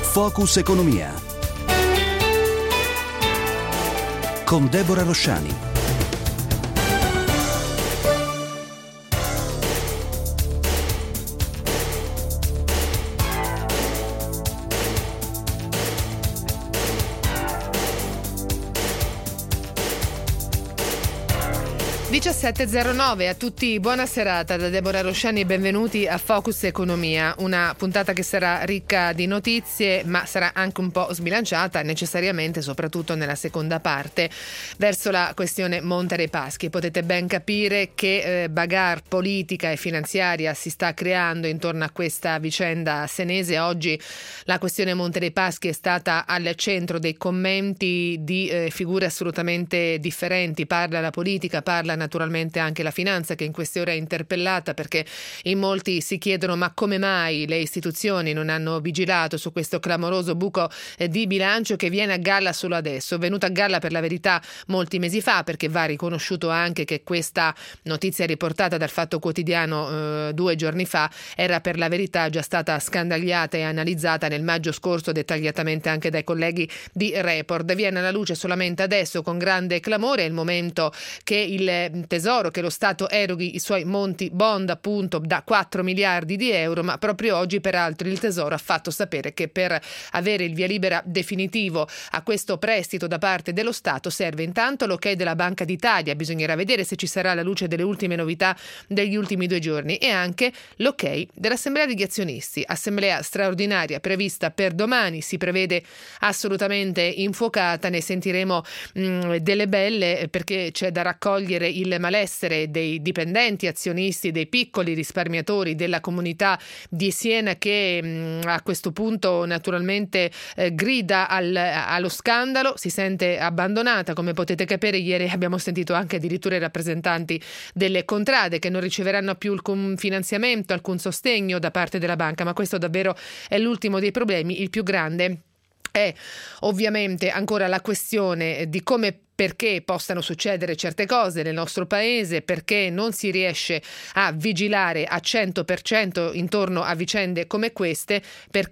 Focus Economia con Deborah Rosciani. (17:09) a tutti, buona serata da Deborah Rosciani e benvenuti a Focus Economia, una puntata che sarà ricca di notizie ma sarà anche un po' sbilanciata necessariamente, soprattutto nella seconda parte, verso la questione Monte dei Paschi. Potete ben capire che bagarre politica e finanziaria si sta creando intorno a questa vicenda senese. Oggi la questione Monte dei Paschi è stata al centro dei commenti di figure assolutamente differenti. Parla la politica, parla naturalmente anche la finanza, che in queste ore è interpellata perché in molti si chiedono ma come mai le istituzioni non hanno vigilato su questo clamoroso buco di bilancio che viene a galla solo adesso. È venuto a galla per la verità molti mesi fa, perché va riconosciuto anche che questa notizia riportata dal Fatto Quotidiano 2 giorni fa era per la verità già stata scandagliata e analizzata nel maggio scorso dettagliatamente anche dai colleghi di Report. Viene alla luce solamente adesso con grande clamore. È il momento che il Tesoro, che lo Stato eroghi i suoi Monti Bond appunto da 4 miliardi di euro, ma proprio oggi peraltro il Tesoro ha fatto sapere che per avere il via libera definitivo a questo prestito da parte dello Stato serve intanto l'ok della Banca d'Italia. Bisognerà vedere se ci sarà alla luce delle ultime novità degli ultimi 2 giorni, e anche l'ok dell'Assemblea degli azionisti, assemblea straordinaria prevista per domani, si prevede assolutamente infuocata. Ne sentiremo delle belle, perché c'è da raccogliere il malessere dei dipendenti azionisti, dei piccoli risparmiatori, della comunità di Siena, che a questo punto naturalmente grida allo scandalo, si sente abbandonata. Come potete capire, ieri abbiamo sentito anche addirittura i rappresentanti delle contrade che non riceveranno più alcun finanziamento, alcun sostegno da parte della banca, ma questo davvero è l'ultimo dei problemi. Il più grande è ovviamente ancora la questione di perché possano succedere certe cose nel nostro paese, perché non si riesce a vigilare a 100% intorno a vicende come queste,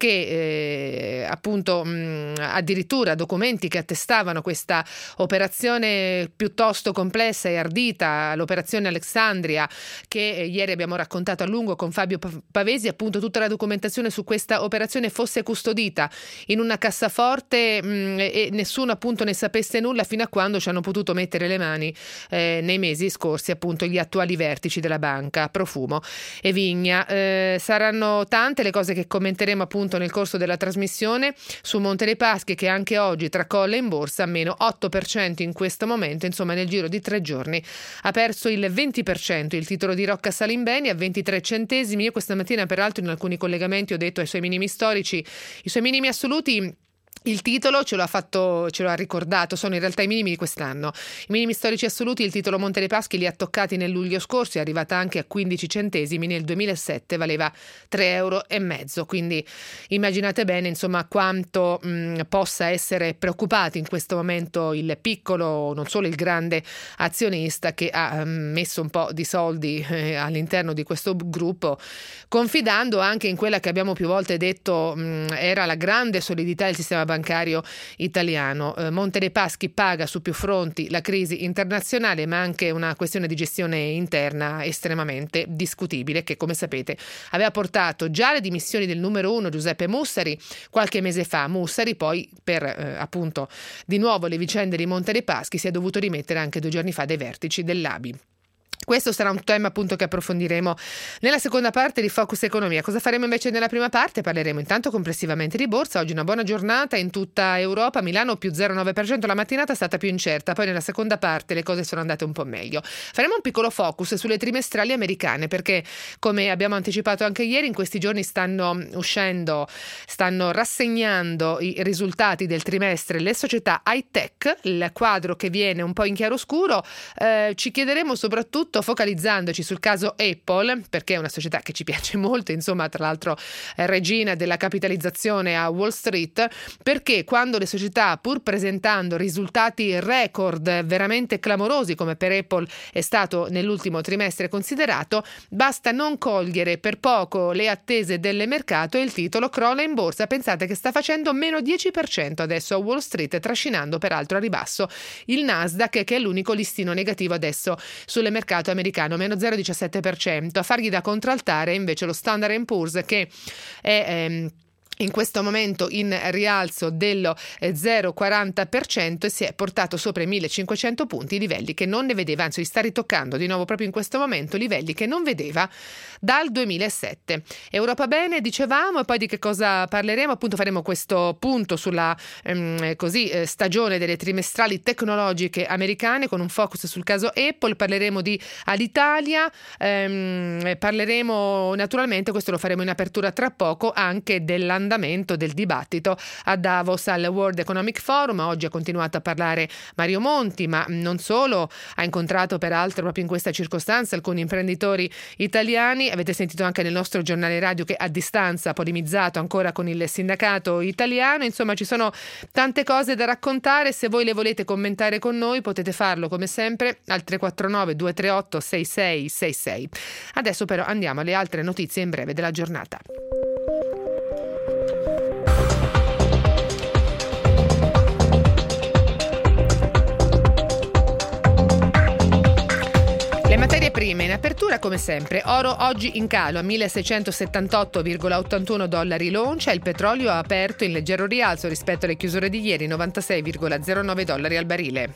perché appunto addirittura documenti che attestavano questa operazione piuttosto complessa e ardita, l'operazione Alexandria, che ieri abbiamo raccontato a lungo con Fabio Pavesi, appunto tutta la documentazione su questa operazione fosse custodita in una cassaforte e nessuno appunto ne sapesse nulla, fino a quando ci hanno potuto mettere le mani nei mesi scorsi appunto gli attuali vertici della banca, Profumo e Vigna. Saranno tante le cose che commenteremo appunto nel corso della trasmissione su Monte dei Paschi, che anche oggi tracolla in borsa meno 8% in questo momento. Insomma, nel giro di 3 giorni ha perso il 20% il titolo di Rocca Salimbeni a 23 centesimi. Io questa mattina peraltro in alcuni collegamenti ho detto ai suoi minimi storici, i suoi minimi assoluti. Il titolo ce lo ha ricordato, sono in realtà i minimi di quest'anno. I minimi storici assoluti, il titolo Monte dei Paschi li ha toccati nel luglio scorso, è arrivata anche a 15 centesimi, nel 2007 valeva 3,5 euro. Quindi immaginate bene insomma quanto possa essere preoccupato in questo momento il piccolo, non solo il grande azionista, che ha messo un po' di soldi all'interno di questo gruppo, confidando anche in quella che abbiamo più volte detto era la grande solidità del sistema bancario italiano. Monte dei Paschi paga su più fronti la crisi internazionale, ma anche una questione di gestione interna estremamente discutibile, che come sapete aveva portato già alle dimissioni del numero 1 Giuseppe Mussari qualche mese fa. Mussari poi per appunto di nuovo le vicende di Monte dei Paschi si è dovuto rimettere anche 2 giorni fa dai vertici dell'ABI. Questo sarà un tema appunto che approfondiremo nella seconda parte di Focus Economia. Cosa faremo invece nella prima parte? Parleremo intanto complessivamente di borsa. Oggi una buona giornata in tutta Europa, Milano più 0,9%, la mattinata è stata più incerta, poi nella seconda parte le cose sono andate un po' meglio. Faremo un piccolo focus sulle trimestrali americane, perché come abbiamo anticipato anche ieri, in questi giorni stanno rassegnando i risultati del trimestre le società high tech, il quadro che viene un po' in chiaroscuro. Ci chiederemo soprattutto soprattutto focalizzandoci sul caso Apple, perché è una società che ci piace molto, insomma, tra l'altro regina della capitalizzazione a Wall Street, perché quando le società, pur presentando risultati record veramente clamorosi come per Apple è stato nell'ultimo trimestre considerato, basta non cogliere per poco le attese del mercato e il titolo crolla in borsa. Pensate che sta facendo meno 10% adesso a Wall Street, trascinando peraltro a ribasso il Nasdaq, che è l'unico listino negativo adesso sul mercato americano, meno 0,17%. A fargli da contraltare invece lo Standard & Poor's, che è in questo momento in rialzo dello 0,40% e si è portato sopra i 1500 punti, livelli che non ne vedeva, anzi sta ritoccando di nuovo proprio in questo momento livelli che non vedeva dal 2007. Europa bene, dicevamo, e poi di che cosa parleremo? Appunto faremo questo punto sulla stagione delle trimestrali tecnologiche americane con un focus sul caso Apple. Parleremo di Alitalia, parleremo naturalmente, questo lo faremo in apertura tra poco, anche dell'andamento del dibattito a Davos al World Economic Forum. Oggi ha continuato a parlare Mario Monti, ma non solo, ha incontrato peraltro proprio in questa circostanza alcuni imprenditori italiani. Avete sentito anche nel nostro giornale radio che a distanza ha polemizzato ancora con il sindacato italiano. Insomma, ci sono tante cose da raccontare. Se voi le volete commentare con noi potete farlo come sempre al 349 238 6666. Adesso però andiamo alle altre notizie in breve della giornata. Materie prime in apertura come sempre. Oro oggi in calo a $1.678,81 l'oncia, il petrolio ha aperto in leggero rialzo rispetto alle chiusure di ieri, $96,09 al barile.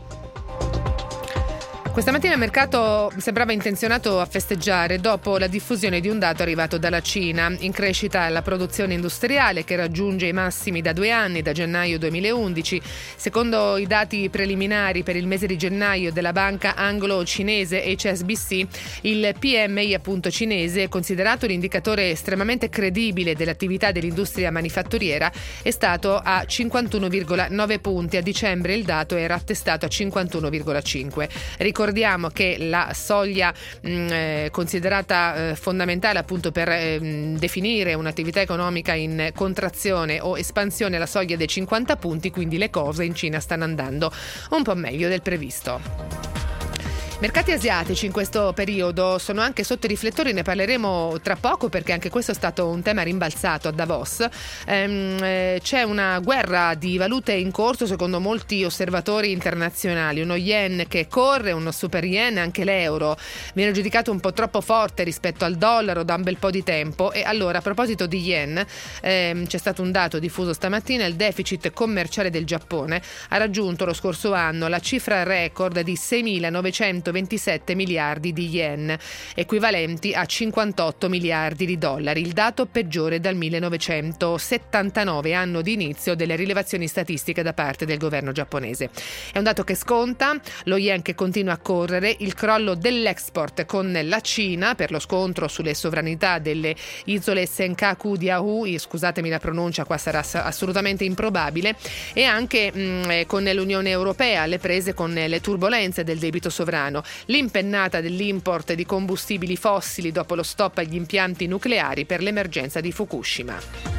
Questa mattina il mercato sembrava intenzionato a festeggiare dopo la diffusione di un dato arrivato dalla Cina. In crescita è la produzione industriale, che raggiunge i massimi da 2 anni, da gennaio 2011. Secondo i dati preliminari per il mese di gennaio della banca anglo-cinese HSBC, il PMI appunto cinese, considerato l'indicatore estremamente credibile dell'attività dell'industria manifatturiera, è stato a 51,9 punti. A dicembre il dato era attestato a 51,5. Ricordiamo che la soglia considerata fondamentale appunto per definire un'attività economica in contrazione o espansione è la soglia dei 50 punti, quindi le cose in Cina stanno andando un po' meglio del previsto. Mercati asiatici in questo periodo sono anche sotto i riflettori, ne parleremo tra poco perché anche questo è stato un tema rimbalzato a Davos. C'è una guerra di valute in corso secondo molti osservatori internazionali, uno yen che corre, uno super yen, anche l'euro viene giudicato un po' troppo forte rispetto al dollaro da un bel po' di tempo. E allora, a proposito di yen, c'è stato un dato diffuso stamattina: il deficit commerciale del Giappone ha raggiunto lo scorso anno la cifra record di 6.927 miliardi di yen, equivalenti a 58 miliardi di dollari, il dato peggiore dal 1979, anno di inizio delle rilevazioni statistiche da parte del governo giapponese. È un dato che sconta lo yen che continua a correre, il crollo dell'export con la Cina per lo scontro sulle sovranità delle isole Senkaku Diaoyu, scusatemi la pronuncia, qua sarà assolutamente improbabile, e anche con l'Unione Europea, le prese con le turbolenze del debito sovrano, l'impennata dell'import di combustibili fossili dopo lo stop agli impianti nucleari per l'emergenza di Fukushima.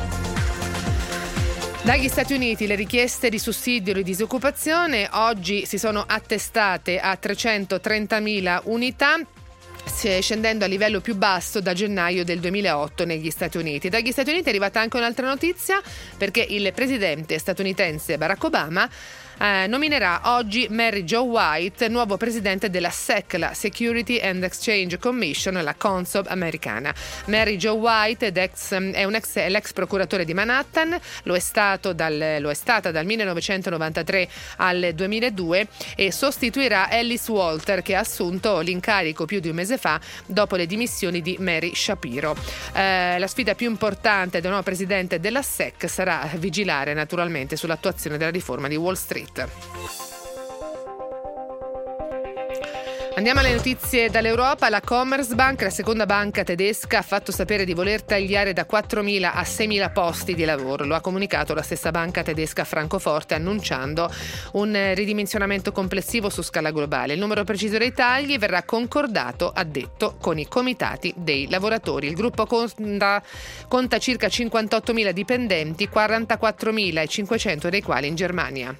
Dagli Stati Uniti le richieste di sussidio di disoccupazione oggi si sono attestate a 330.000 unità, scendendo a livello più basso da gennaio del 2008 negli Stati Uniti. Dagli Stati Uniti è arrivata anche un'altra notizia, perché il presidente statunitense Barack Obama nominerà oggi Mary Jo White nuovo presidente della SEC, la Security and Exchange Commission, la CONSOB americana. Mary Jo White è l'ex procuratore di Manhattan, lo è stata dal 1993 al 2002 e sostituirà Alice Walter, che ha assunto l'incarico più di un mese fa dopo le dimissioni di Mary Shapiro. La sfida più importante del nuovo presidente della SEC sarà vigilare naturalmente sull'attuazione della riforma di Wall Street. Andiamo alle notizie dall'Europa. La Commerzbank, la seconda banca tedesca, ha fatto sapere di voler tagliare da 4.000 a 6.000 posti di lavoro. Lo ha comunicato la stessa banca tedesca a Francoforte, annunciando un ridimensionamento complessivo su scala globale. Il numero preciso dei tagli verrà concordato, ha detto, con i comitati dei lavoratori. Il gruppo conta circa 58.000 dipendenti, 44.500 dei quali in Germania.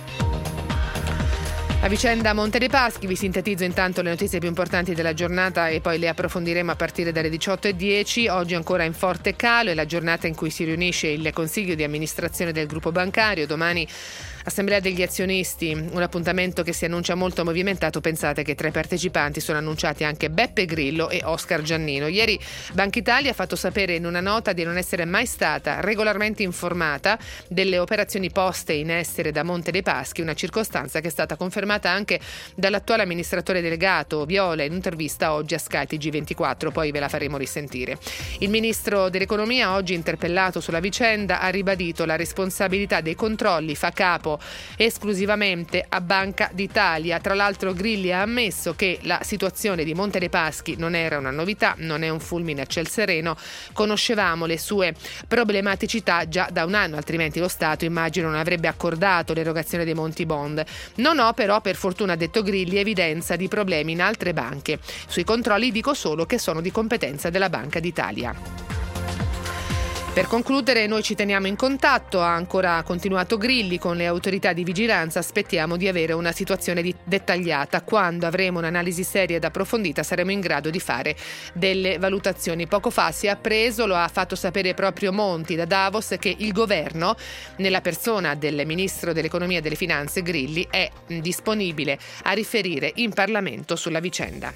La vicenda Monte dei Paschi, vi sintetizzo intanto le notizie più importanti della giornata e poi le approfondiremo a partire dalle 18:10. Oggi ancora in forte calo è la giornata in cui si riunisce il Consiglio di amministrazione del gruppo bancario. Domani Assemblea degli azionisti, un appuntamento che si annuncia molto movimentato. Pensate che tra i partecipanti sono annunciati anche Beppe Grillo e Oscar Giannino. Ieri Banca Italia ha fatto sapere in una nota di non essere mai stata regolarmente informata delle operazioni poste in essere da Monte dei Paschi, una circostanza che è stata confermata anche dall'attuale amministratore delegato Viola in un'intervista oggi a Sky TG24, poi ve la faremo risentire. Il ministro dell'Economia, oggi interpellato sulla vicenda, ha ribadito la responsabilità dei controlli fa capo esclusivamente a Banca d'Italia. Tra l'altro Grilli ha ammesso che la situazione di Monte dei Paschi non era una novità, non è un fulmine a ciel sereno, conoscevamo le sue problematicità già da un anno, altrimenti lo Stato, immagino, non avrebbe accordato l'erogazione dei Monti Bond. Non ho però, per fortuna, ha detto Grilli, evidenza di problemi in altre banche. Sui controlli dico solo che sono di competenza della Banca d'Italia. Per concludere, noi ci teniamo in contatto, ha ancora continuato Grilli, con le autorità di vigilanza. Aspettiamo di avere una situazione dettagliata. Quando avremo un'analisi seria ed approfondita saremo in grado di fare delle valutazioni. Poco fa si è appreso, lo ha fatto sapere proprio Monti da Davos, che il governo, nella persona del ministro dell'Economia e delle Finanze Grilli, è disponibile a riferire in Parlamento sulla vicenda.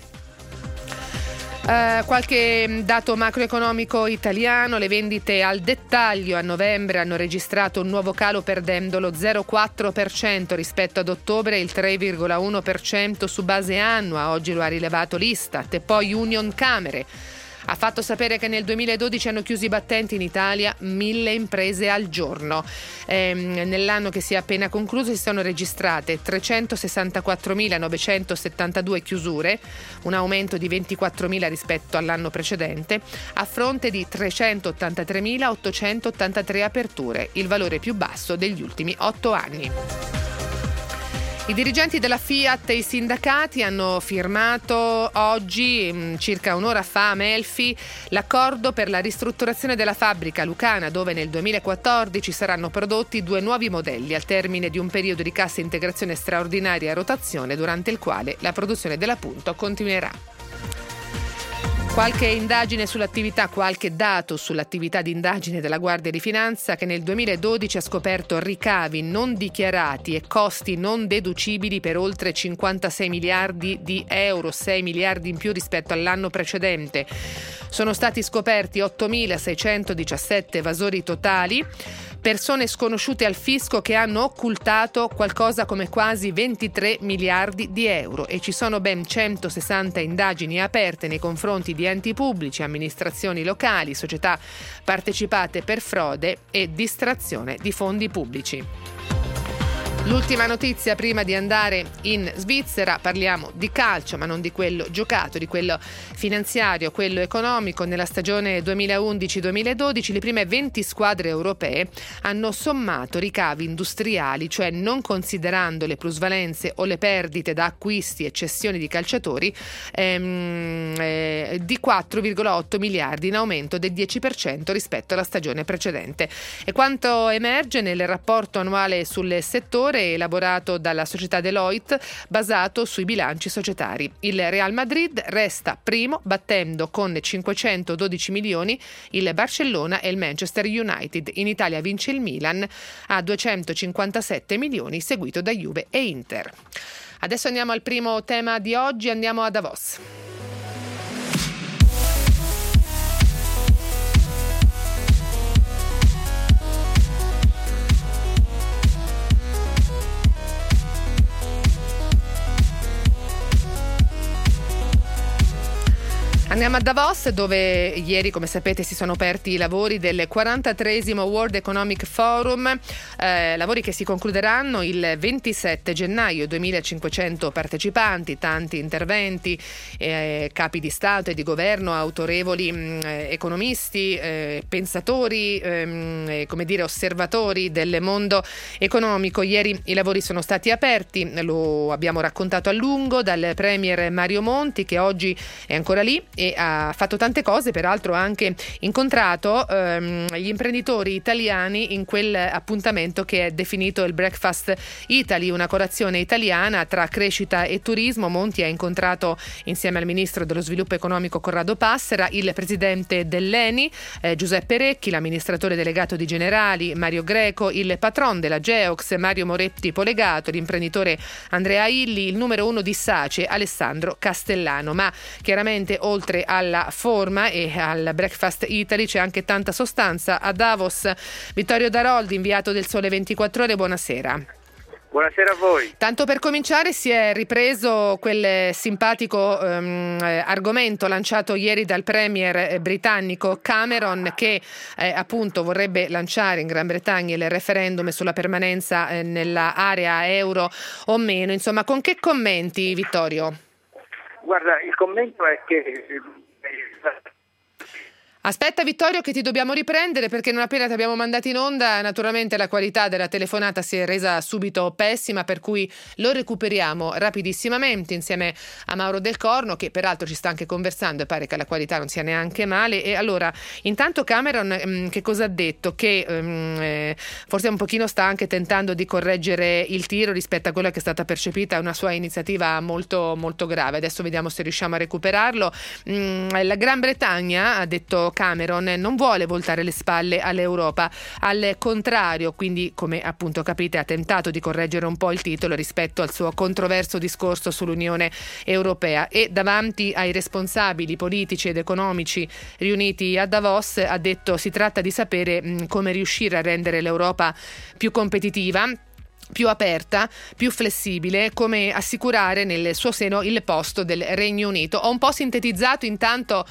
Qualche dato macroeconomico italiano: le vendite al dettaglio a novembre hanno registrato un nuovo calo, perdendo lo 0,4% rispetto ad ottobre e il 3,1% su base annua. Oggi lo ha rilevato l'Istat. E poi Union Camere ha fatto sapere che nel 2012 hanno chiuso i battenti in Italia 1.000 imprese al giorno. Nell'anno che si è appena concluso si sono registrate 364.972 chiusure, un aumento di 24.000 rispetto all'anno precedente, a fronte di 383.883 aperture, il valore più basso degli ultimi 8 anni. I dirigenti della Fiat e i sindacati hanno firmato oggi, circa un'ora fa, a Melfi, l'accordo per la ristrutturazione della fabbrica lucana, dove nel 2014 saranno prodotti 2 nuovi modelli, al termine di un periodo di cassa integrazione straordinaria a rotazione, durante il quale la produzione dell'appunto continuerà. Qualche indagine sull'attività, qualche dato sull'attività di indagine della Guardia di Finanza, che nel 2012 ha scoperto ricavi non dichiarati e costi non deducibili per oltre 56 miliardi di euro, 6 miliardi in più rispetto all'anno precedente. Sono stati scoperti 8.617 evasori totali, persone sconosciute al fisco che hanno occultato qualcosa come quasi 23 miliardi di euro, e ci sono ben 160 indagini aperte nei confronti di enti pubblici, amministrazioni locali, società partecipate per frode e distrazione di fondi pubblici. L'ultima notizia prima di andare in Svizzera: parliamo di calcio, ma non di quello giocato, di quello finanziario, quello economico. Nella stagione 2011-2012 le prime 20 squadre europee hanno sommato ricavi industriali, cioè non considerando le plusvalenze o le perdite da acquisti e cessioni di calciatori, di 4,8 miliardi, in aumento del 10% rispetto alla stagione precedente. E quanto emerge nel rapporto annuale sul settore elaborato dalla società Deloitte, basato sui bilanci societari. Il Real Madrid resta primo, battendo con 512 milioni il Barcellona e il Manchester United. In Italia vince il Milan a 257 milioni, seguito da Juve e Inter. Adesso andiamo al primo tema di oggi, andiamo a Davos. Andiamo a Davos, dove ieri, come sapete, si sono aperti i lavori del 43esimo World Economic Forum, lavori che si concluderanno il 27 gennaio, 2500 partecipanti, tanti interventi, capi di Stato e di Governo, autorevoli economisti, pensatori, osservatori del mondo economico. Ieri i lavori sono stati aperti, lo abbiamo raccontato a lungo, dal premier Mario Monti, che oggi è ancora lì e ha fatto tante cose, peraltro ha anche incontrato gli imprenditori italiani in quel appuntamento che è definito il Breakfast Italy, una colazione italiana tra crescita e turismo. Monti ha incontrato, insieme al ministro dello sviluppo economico Corrado Passera, il presidente dell'ENI Giuseppe Recchi, l'amministratore delegato di Generali Mario Greco, il patron della Geox Mario Moretti Polegato, l'imprenditore Andrea Illi, il numero uno di SACE Alessandro Castellano. Ma chiaramente, oltre alla forma e al Breakfast Italy, c'è anche tanta sostanza a Davos. Vittorio Daroldi, inviato del Sole 24 Ore, buonasera. Buonasera a voi. Tanto per cominciare, si è ripreso quel simpatico argomento lanciato ieri dal premier britannico Cameron, che appunto vorrebbe lanciare in Gran Bretagna il referendum sulla permanenza nella area euro o meno. Insomma, con che commenti, Vittorio? Guarda, il commento è che... Aspetta Vittorio, che ti dobbiamo riprendere, perché non appena ti abbiamo mandato in onda naturalmente la qualità della telefonata si è resa subito pessima, per cui lo recuperiamo rapidissimamente insieme a Mauro Del Corno, che peraltro ci sta anche conversando e pare che la qualità non sia neanche male. E allora, intanto Cameron che cosa ha detto? Che forse un pochino sta anche tentando di correggere il tiro rispetto a quella che è stata percepita una sua iniziativa molto molto grave. Adesso vediamo se riusciamo a recuperarlo. La Gran Bretagna, ha detto Cameron, non vuole voltare le spalle all'Europa, al contrario, quindi come appunto capite ha tentato di correggere un po' il titolo rispetto al suo controverso discorso sull'Unione Europea, e davanti ai responsabili politici ed economici riuniti a Davos ha detto: si tratta di sapere come riuscire a rendere l'Europa più competitiva, più aperta, più flessibile, come assicurare nel suo seno il posto del Regno Unito. Ho un po' sintetizzato intanto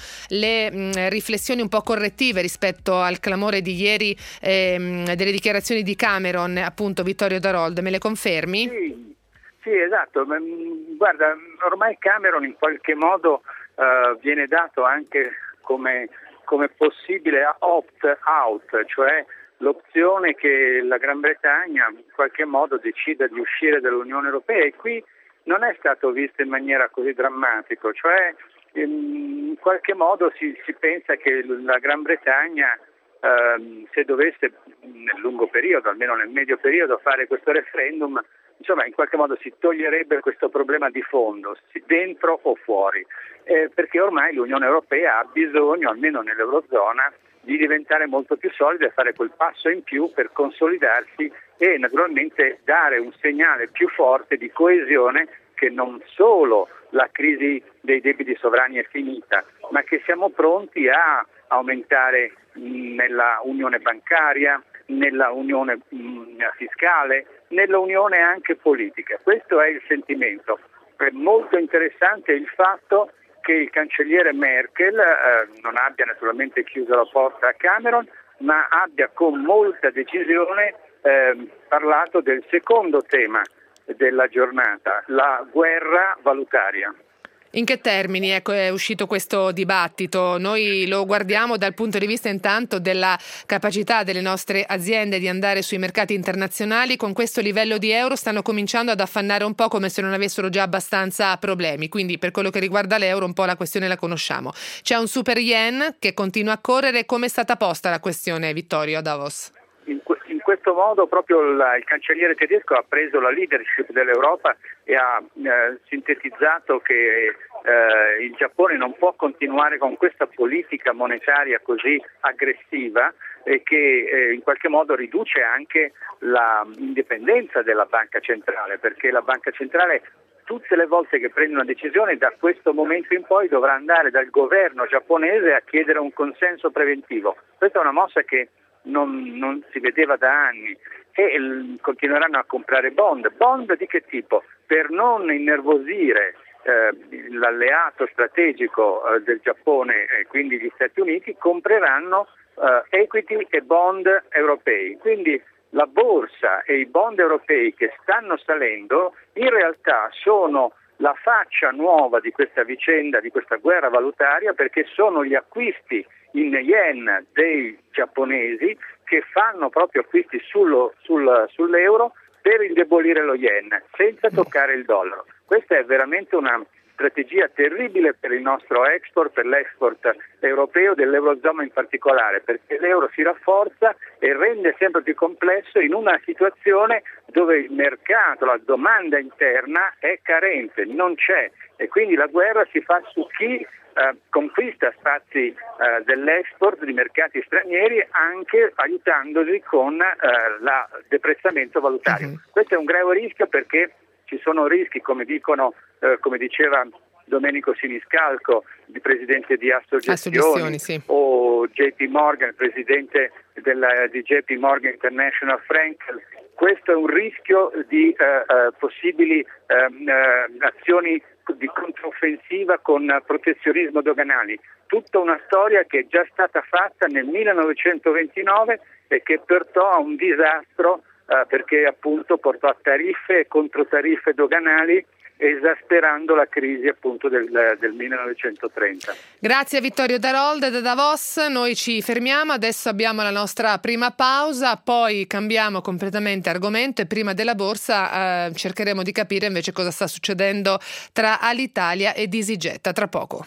le riflessioni un po' correttive rispetto al clamore di ieri delle dichiarazioni di Cameron, appunto. Vittorio Darold, me le confermi? Sì, esatto. Guarda, ormai Cameron in qualche modo viene dato anche come possibile opt-out, cioè l'opzione che la Gran Bretagna in qualche modo decida di uscire dall'Unione Europea, e qui non è stato visto in maniera così drammatico, cioè in qualche modo si pensa che la Gran Bretagna se dovesse nel lungo periodo, almeno nel medio periodo, fare questo referendum, insomma in qualche modo si toglierebbe questo problema di fondo, dentro o fuori, perché ormai l'Unione Europea ha bisogno, almeno nell'Eurozona, di diventare molto più solida e fare quel passo in più per consolidarsi e naturalmente dare un segnale più forte di coesione, che non solo la crisi dei debiti sovrani è finita, ma che siamo pronti a aumentare nella unione bancaria, nella unione fiscale, nella unione anche politica. Questo è il sentimento. È molto interessante il fatto che il cancelliere Merkel non abbia naturalmente chiuso la porta a Cameron, ma abbia con molta decisione parlato del secondo tema della giornata, la guerra valutaria. In che termini è uscito questo dibattito? Noi lo guardiamo dal punto di vista intanto della capacità delle nostre aziende di andare sui mercati internazionali. Con questo livello di euro stanno cominciando ad affannare un po' come se non avessero già abbastanza problemi, quindi per quello che riguarda l'euro un po' la questione la conosciamo. C'è un super yen che continua a correre. Come è stata posta la questione, Vittorio, a Davos? In questo modo proprio il cancelliere tedesco ha preso la leadership dell'Europa e ha sintetizzato che il Giappone non può continuare con questa politica monetaria così aggressiva e che in qualche modo riduce anche l'indipendenza della banca centrale, perché la banca centrale tutte le volte che prende una decisione da questo momento in poi dovrà andare dal governo giapponese a chiedere un consenso preventivo. Questa è una mossa che non si vedeva da anni, e continueranno a comprare bond di che tipo? Per non innervosire l'alleato strategico del Giappone e quindi gli Stati Uniti compreranno equity e bond europei. Quindi la borsa e i bond europei che stanno salendo in realtà sono la faccia nuova di questa vicenda, di questa guerra valutaria, perché sono gli acquisti in yen dei giapponesi che fanno proprio acquisti sull'euro per indebolire lo yen senza toccare il dollaro. Questa è veramente una strategia terribile per il nostro export, per l'export europeo, dell'Eurozona in particolare, perché l'euro si rafforza e rende sempre più complesso in una situazione dove il mercato, la domanda interna è carente, non c'è, e quindi la guerra si fa su chi conquista spazi dell'export di mercati stranieri, anche aiutandosi con l'apprezzamento valutario. Questo è un grave rischio, perché ci sono rischi, come diceva Domenico Siniscalco, il presidente di Assogestioni, sì, o JP Morgan, presidente di JP Morgan International Frankel. Questo è un rischio di possibili azioni di controffensiva con protezionismo doganali. Tutta una storia che è già stata fatta nel 1929 e che portò a un disastro, perché appunto portò a tariffe e controtariffe doganali, esasperando la crisi appunto del 1930. Grazie a Vittorio Darold da Davos. Noi ci fermiamo, adesso abbiamo la nostra prima pausa, poi cambiamo completamente argomento e prima della borsa cercheremo di capire invece cosa sta succedendo tra Alitalia ed EasyJet. A tra poco.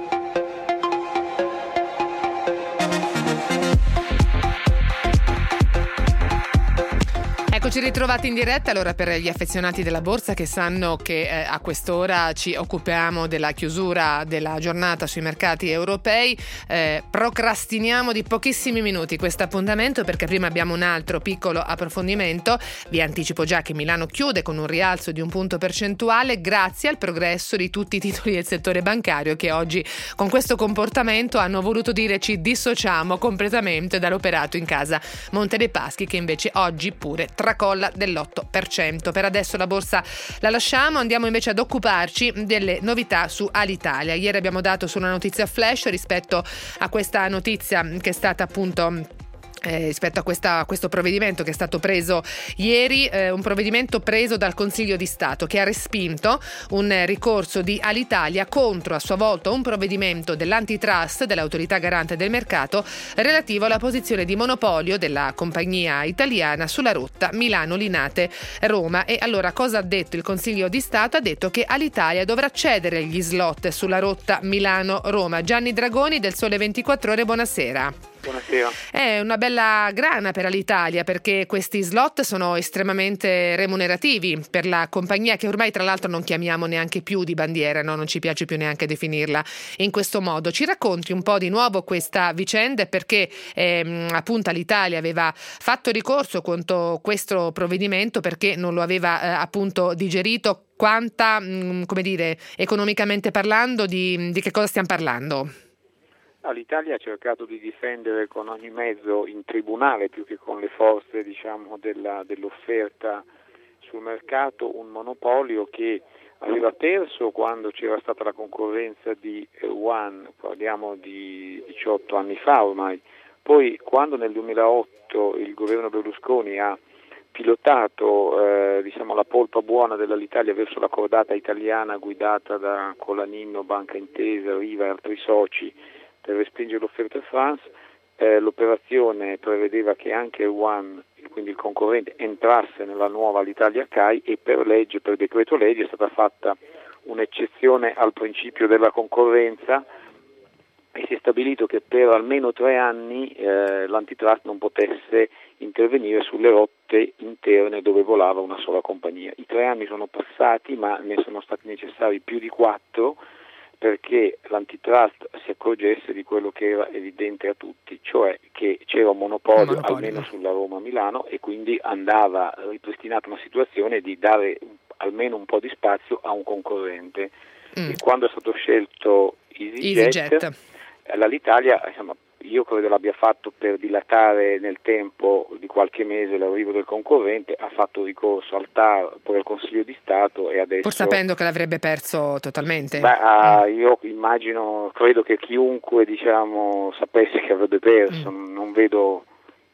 Eccoci ritrovati in diretta. Allora, per gli affezionati della borsa che sanno che a quest'ora ci occupiamo della chiusura della giornata sui mercati europei, procrastiniamo di pochissimi minuti questo appuntamento, perché prima abbiamo un altro piccolo approfondimento. Vi anticipo già che Milano chiude con un rialzo di 1 punto percentuale grazie al progresso di tutti i titoli del settore bancario, che oggi con questo comportamento hanno voluto dire ci dissociamo completamente dall'operato in casa Monte dei Paschi, che invece oggi pure tracolla dell'8%. Per adesso la borsa la lasciamo, andiamo invece ad occuparci delle novità su Alitalia. Ieri abbiamo dato su una notizia flash rispetto a questa notizia che è stata appunto rispetto a questo provvedimento che è stato preso ieri, un provvedimento preso dal Consiglio di Stato, che ha respinto un ricorso di Alitalia contro a sua volta un provvedimento dell'antitrust, dell'autorità garante del mercato, relativo alla posizione di monopolio della compagnia italiana sulla rotta Milano-Linate-Roma. E allora cosa ha detto il Consiglio di Stato? Ha detto che Alitalia dovrà cedere gli slot sulla rotta Milano-Roma. Gianni Dragoni del Sole 24 Ore, buonasera. Buonasera. È una bella grana per Alitalia, perché questi slot sono estremamente remunerativi per la compagnia, che ormai tra l'altro non chiamiamo neanche più di bandiera, no? Non ci piace più neanche definirla in questo modo. Ci racconti un po' di nuovo questa vicenda, perché appunto Alitalia aveva fatto ricorso contro questo provvedimento perché non lo aveva appunto digerito. Quanta, come dire, economicamente parlando, di che cosa stiamo parlando? L'Italia ha cercato di difendere con ogni mezzo in tribunale, più che con le forze dell'offerta sul mercato, un monopolio che aveva perso quando c'era stata la concorrenza di One, parliamo di 18 anni fa ormai. Con nel 2008 il governo Berlusconi ha pilotato la polpa buona dell'Alitalia verso la cordata italiana guidata da Colaninno, Banca Intesa, Riva e altri soci, per respingere l'offerta France, l'operazione prevedeva che anche il One, quindi il concorrente, entrasse nella nuova Alitalia CAI, e per decreto legge è stata fatta un'eccezione al principio della concorrenza e si è stabilito che per almeno 3 anni l'antitrust non potesse intervenire sulle rotte interne dove volava una sola compagnia. I 3 anni sono passati, ma ne sono stati necessari più di 4, perché l'antitrust si accorgesse di quello che era evidente a tutti, cioè che c'era un monopolio almeno sulla Roma-Milano, e quindi andava ripristinata una situazione di dare almeno un po' di spazio a un concorrente. E quando è stato scelto EasyJet, l'Alitalia io credo l'abbia fatto per dilatare nel tempo di qualche mese l'arrivo del concorrente, ha fatto ricorso al TAR, poi al Consiglio di Stato e adesso... Pur sapendo che l'avrebbe perso totalmente. Io credo che chiunque sapesse che avrebbe perso, non vedo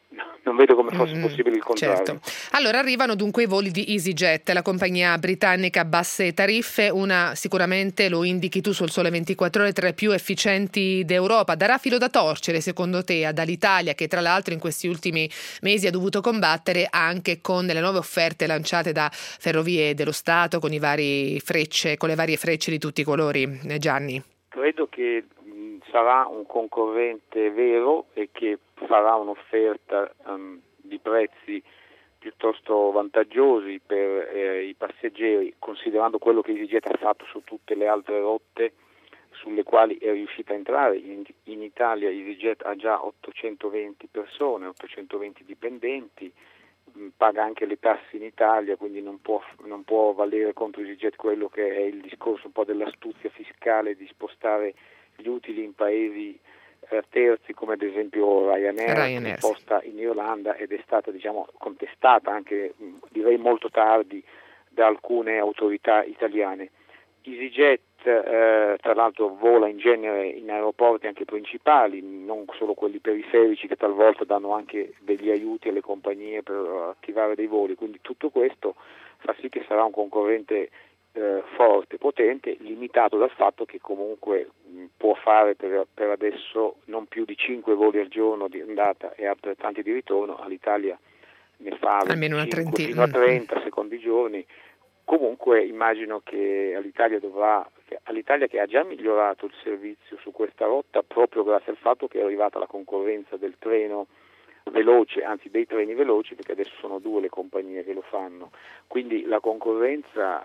come fosse possibile il contrario. Certo. Allora arrivano dunque i voli di EasyJet, la compagnia britannica a basse tariffe, una sicuramente, lo indichi tu sul Sole 24 Ore, tra le più efficienti d'Europa. Darà filo da torcere secondo te all'Italia, che tra l'altro in questi ultimi mesi ha dovuto combattere anche con le nuove offerte lanciate da Ferrovie dello Stato con le varie frecce di tutti i colori, Gianni? Credo che sarà un concorrente vero e che farà un'offerta di prezzi piuttosto vantaggiosi per i passeggeri, considerando quello che EasyJet ha fatto su tutte le altre rotte sulle quali è riuscita a entrare. In Italia EasyJet ha già 820 persone, 820 dipendenti, paga anche le tasse in Italia, quindi non può valere contro EasyJet quello che è il discorso un po' dell'astuzia fiscale di spostare gli utili in paesi terzi, come ad esempio Ryanair, posta in Irlanda ed è stata contestata anche direi molto tardi da alcune autorità italiane. EasyJet tra l'altro vola in genere in aeroporti anche principali, non solo quelli periferici che talvolta danno anche degli aiuti alle compagnie per attivare dei voli, quindi tutto questo fa sì che sarà un concorrente forte, potente, limitato dal fatto che comunque può fare per adesso non più di 5 voli al giorno di andata e altrettanti di ritorno. All'Italia ne fa almeno una trentina, fino a 30 secondi i giorni. Comunque immagino che all'Italia che ha già migliorato il servizio su questa rotta proprio grazie al fatto che è arrivata la concorrenza del treno veloce, anzi dei treni veloci, perché adesso sono 2 le compagnie che lo fanno, quindi la concorrenza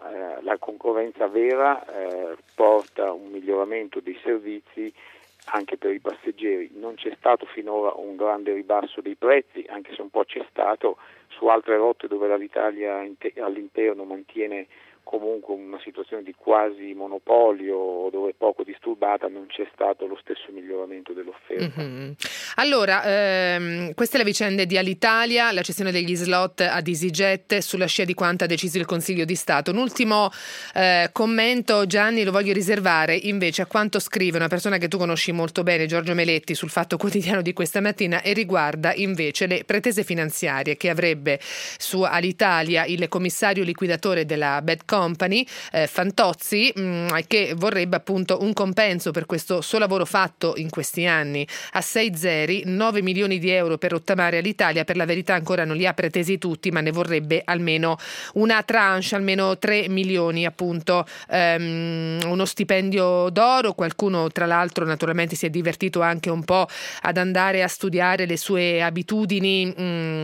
vera porta un miglioramento dei servizi anche per i passeggeri. Non c'è stato finora un grande ribasso dei prezzi, anche se un po' c'è stato su altre rotte dove l'Italia all'interno mantiene comunque una situazione di quasi monopolio dove è poco disturbata, non c'è stato lo stesso miglioramento dell'offerta. Allora, queste le vicende di Alitalia, la cessione degli slot ad EasyJet sulla scia di quanto ha deciso il Consiglio di Stato. Un ultimo commento, Gianni, lo voglio riservare invece a quanto scrive una persona che tu conosci molto bene, Giorgio Meletti, sul Fatto Quotidiano di questa mattina, e riguarda invece le pretese finanziarie che avrebbe su Alitalia il commissario liquidatore della Bad Company, Fantozzi, che vorrebbe appunto un compenso per questo suo lavoro fatto in questi anni a 6 zeri, 9 milioni di euro per rottamare all'Italia. Per la verità ancora non li ha pretesi tutti, ma ne vorrebbe almeno una tranche, almeno 3 milioni appunto, uno stipendio d'oro. Qualcuno tra l'altro naturalmente si è divertito anche un po' ad andare a studiare le sue abitudini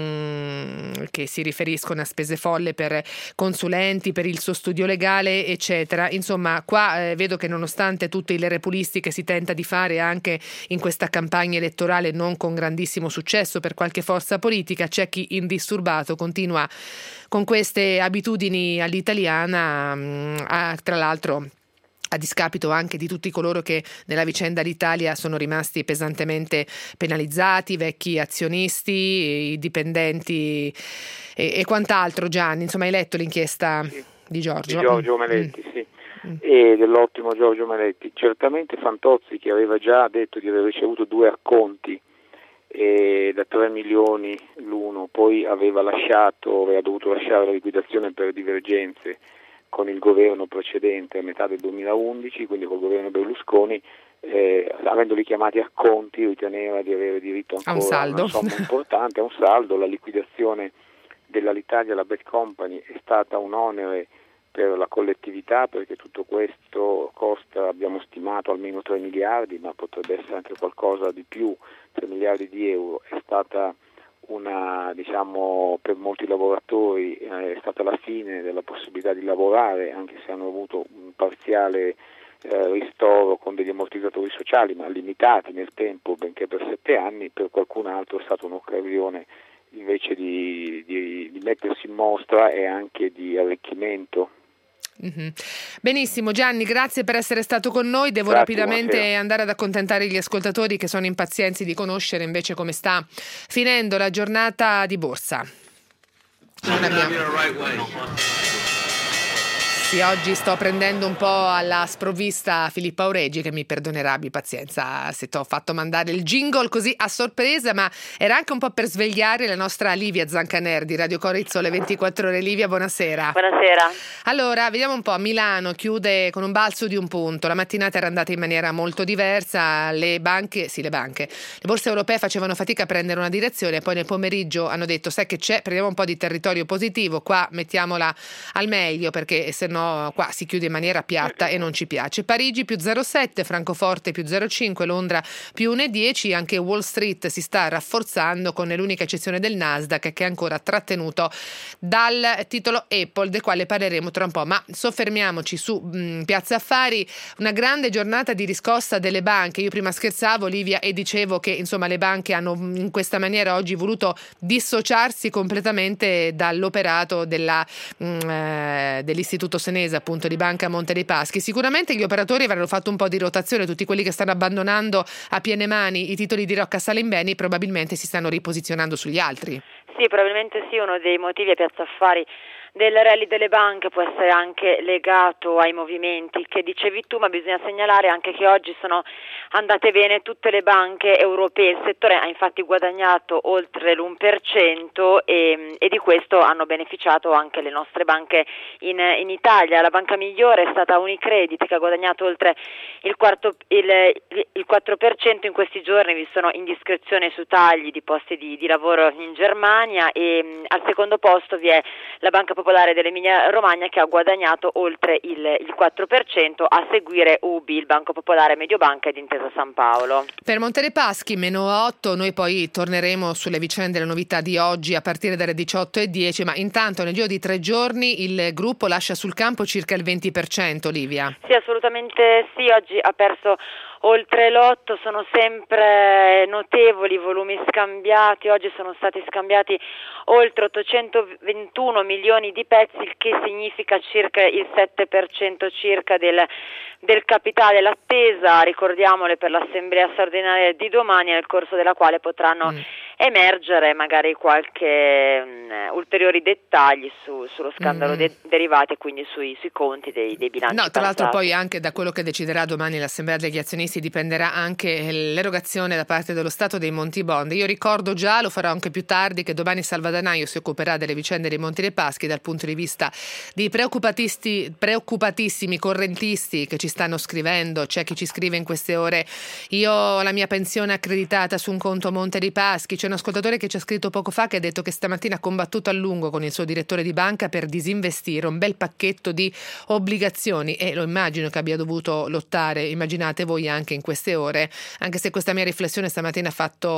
che si riferiscono a spese folle per consulenti, per il suo studio legale eccetera. Insomma qua vedo che nonostante tutte le repulisti che si tenta di fare anche in questa campagna elettorale non con grandissimo successo per qualche forza politica, c'è chi indisturbato continua con queste abitudini all'italiana, tra l'altro a discapito anche di tutti coloro che nella vicenda d'Italia sono rimasti pesantemente penalizzati, vecchi azionisti, i dipendenti e quant'altro. Gianni, insomma, hai letto l'inchiesta di Giorgio? Di Giorgio Meletti, sì. E dell'ottimo Giorgio Meletti. Certamente Fantozzi, che aveva già detto di aver ricevuto 2 acconti da 3 milioni l'uno, poi aveva dovuto lasciare la liquidazione per divergenze con il governo precedente a metà del 2011, quindi col governo Berlusconi, avendoli chiamati acconti riteneva di avere diritto ancora a una somma importante, a un saldo. La liquidazione dell'Alitalia, la Bad Company, è stata un onere per la collettività, perché tutto questo costa, abbiamo stimato, almeno 3 miliardi, ma potrebbe essere anche qualcosa di più, 3 miliardi di euro. È stata per molti lavoratori è stata la fine della possibilità di lavorare, anche se hanno avuto un parziale ristoro con degli ammortizzatori sociali, ma limitati nel tempo, benché per 7 anni. Per qualcun altro è stata un'occasione invece di mettersi in mostra e anche di arricchimento. Benissimo Gianni, grazie per essere stato con noi. Devo rapidamente andare ad accontentare gli ascoltatori che sono impazienti di conoscere invece come sta finendo la giornata di borsa. Sì, oggi sto prendendo un po' alla sprovvista Filippo Aureggi, che mi perdonerà, abbi pazienza se ti ho fatto mandare il jingle così a sorpresa, ma era anche un po' per svegliare la nostra Livia Zancaner di Radio Corizzole 24 ore. Livia, buonasera. Buonasera. Allora, vediamo un po'. Milano chiude con un balzo di un punto. La mattinata era andata in maniera molto diversa. Le borse europee facevano fatica a prendere una direzione, poi nel pomeriggio hanno detto: sai che c'è, prendiamo un po' di territorio positivo, qua mettiamola al meglio perché se no qua si chiude in maniera piatta e non ci piace. Parigi più 0,7, Francoforte più 0,5, Londra più 1,10, anche Wall Street si sta rafforzando con l'unica eccezione del Nasdaq che è ancora trattenuto dal titolo Apple, del quale parleremo tra un po', ma soffermiamoci su Piazza Affari. Una grande giornata di riscossa delle banche. Io prima scherzavo, Livia, e dicevo che insomma le banche hanno in questa maniera oggi voluto dissociarsi completamente dall'operato dell'istituto senese, appunto, di Banca Monte dei Paschi. Sicuramente gli operatori avranno fatto un po' di rotazione, tutti quelli che stanno abbandonando a piene mani i titoli di Rocca Salimbeni probabilmente si stanno riposizionando sugli altri. Sì, probabilmente sì. Uno dei motivi a Piazza Affari del rally delle banche può essere anche legato ai movimenti che dicevi tu, ma bisogna segnalare anche che oggi sono andate bene tutte le banche europee. Il settore ha infatti guadagnato oltre l'1% e di questo hanno beneficiato anche le nostre banche in Italia. La banca migliore è stata Unicredit, che ha guadagnato oltre il 4%. In questi giorni vi sono indiscrezioni su tagli di posti di lavoro in Germania, e al secondo posto vi è la Banca Popolare dell'Emilia Romagna, che ha guadagnato oltre il 4%, a seguire UBI, il Banco Popolare, Mediobanca ed Intesa San Paolo. Per Monte dei Paschi meno 8, noi poi torneremo sulle vicende e le novità di oggi a partire dalle 18:10, ma intanto nel giro di 3 giorni il gruppo lascia sul campo circa il 20%, Livia. Sì, assolutamente sì, oggi ha perso oltre l'8, sono sempre notevoli volumi scambiati. Oggi sono stati scambiati oltre 821 milioni di pezzi, il che significa circa il 7% circa del capitale. L'attesa, ricordiamole, per l'assemblea straordinaria di domani, nel corso della quale potranno emergere magari qualche ulteriori dettagli sullo scandalo derivati e quindi sui conti dei bilanci. No, tra l'altro poi anche da quello che deciderà domani l'assemblea degli azionisti dipenderà anche l'erogazione da parte dello Stato dei Monti Bond. Io ricordo già, lo farò anche più tardi, che domani Salva Danaio si occuperà delle vicende dei Monti dei Paschi dal punto di vista di preoccupatissimi correntisti che ci stanno scrivendo. C'è chi ci scrive in queste ore: io ho la mia pensione accreditata su un conto Monte dei Paschi. C'è un ascoltatore che ci ha scritto poco fa che ha detto che stamattina ha combattuto a lungo con il suo direttore di banca per disinvestire un bel pacchetto di obbligazioni, e lo immagino che abbia dovuto lottare, immaginate voi, anche in queste ore, anche se questa mia riflessione stamattina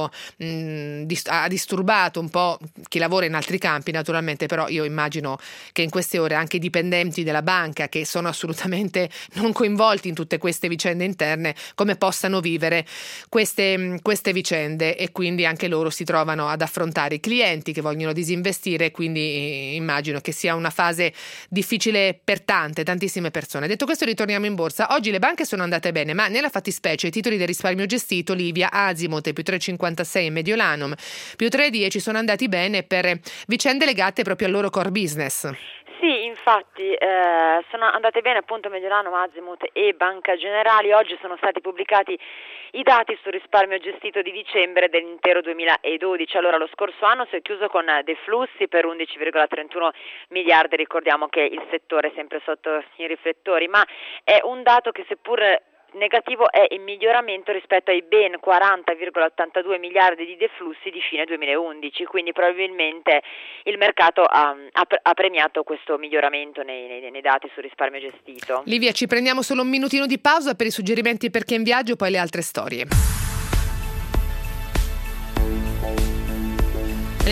ha disturbato un po' chi lavora in altri campi naturalmente, però io immagino che in queste ore anche i dipendenti della banca, che sono assolutamente non coinvolti in tutte queste vicende interne, come possano vivere queste vicende, e quindi anche loro si trovano ad affrontare i clienti che vogliono disinvestire, quindi immagino che sia una fase difficile per tantissime persone. Detto questo, ritorniamo in borsa. Oggi le banche sono andate bene, ma nella fattispecie i titoli del risparmio gestito, Livia, Azimut più 3,56 e Mediolanum più 3,10 sono andati bene per vicende legate proprio al loro core business. Sì, infatti sono andate bene appunto Mediolanum, Azimut e Banca Generali. Oggi sono stati pubblicati i dati sul risparmio gestito di dicembre dell'intero 2012. Allora, lo scorso anno si è chiuso con dei flussi per 11,31 miliardi, ricordiamo che il settore è sempre sotto i riflettori, ma è un dato che, seppur negativo, è in miglioramento rispetto ai ben 40,82 miliardi di deflussi di fine 2011, quindi probabilmente il mercato ha premiato questo miglioramento nei dati sul risparmio gestito. Livia, ci prendiamo solo un minutino di pausa per i suggerimenti per chi è in viaggio, poi le altre storie.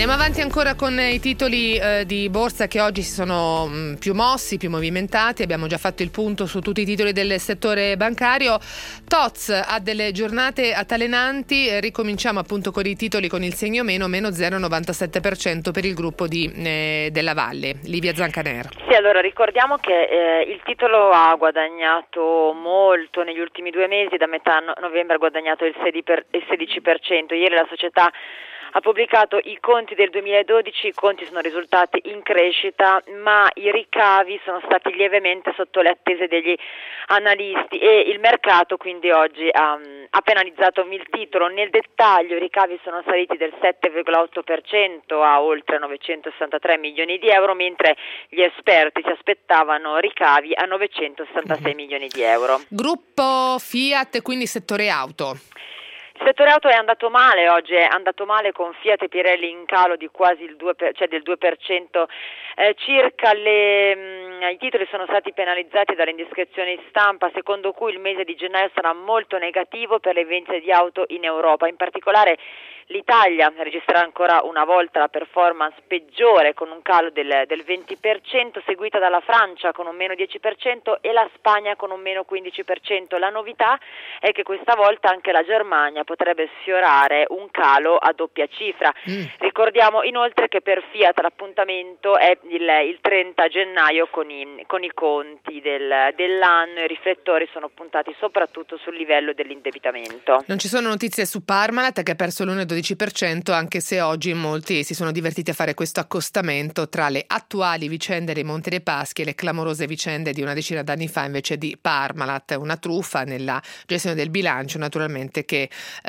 Andiamo avanti ancora con i titoli di borsa che oggi si sono più mossi, più movimentati. Abbiamo già fatto il punto su tutti i titoli del settore bancario. Toz ha delle giornate altalenanti. Ricominciamo appunto con i titoli con il segno meno 0,97% per il gruppo della Valle. Livia Zancaner. Sì, allora ricordiamo che il titolo ha guadagnato molto negli ultimi 2 mesi, da metà novembre ha guadagnato il 16%. Ieri la società ha pubblicato i conti del 2012, i conti sono risultati in crescita, ma i ricavi sono stati lievemente sotto le attese degli analisti e il mercato quindi oggi ha penalizzato il titolo. Nel dettaglio i ricavi sono saliti del 7,8% a oltre 963 milioni di euro, mentre gli esperti si aspettavano ricavi a 966 milioni di euro. Gruppo Fiat, quindi settore auto. Il settore auto è andato male oggi, è andato male con Fiat e Pirelli in calo di quasi del 2% circa. I titoli sono stati penalizzati dalle indiscrezioni stampa, secondo cui il mese di gennaio sarà molto negativo per le vendite di auto in Europa. In particolare l'Italia registrerà ancora una volta la performance peggiore con un calo del 20%, seguita dalla Francia con un meno 10% e la Spagna con un meno 15%. La novità è che questa volta anche la Germania potrebbe sfiorare un calo a doppia cifra. Ricordiamo inoltre che per Fiat l'appuntamento è il 30 gennaio con i conti dell'anno. I riflettori sono puntati soprattutto sul livello dell'indebitamento. Non ci sono notizie su Parmalat che ha perso l'1,12%, anche se oggi molti si sono divertiti a fare questo accostamento tra le attuali vicende dei Monte dei Paschi e le clamorose vicende di una decina d'anni fa invece di Parmalat, una truffa nella gestione del bilancio naturalmente che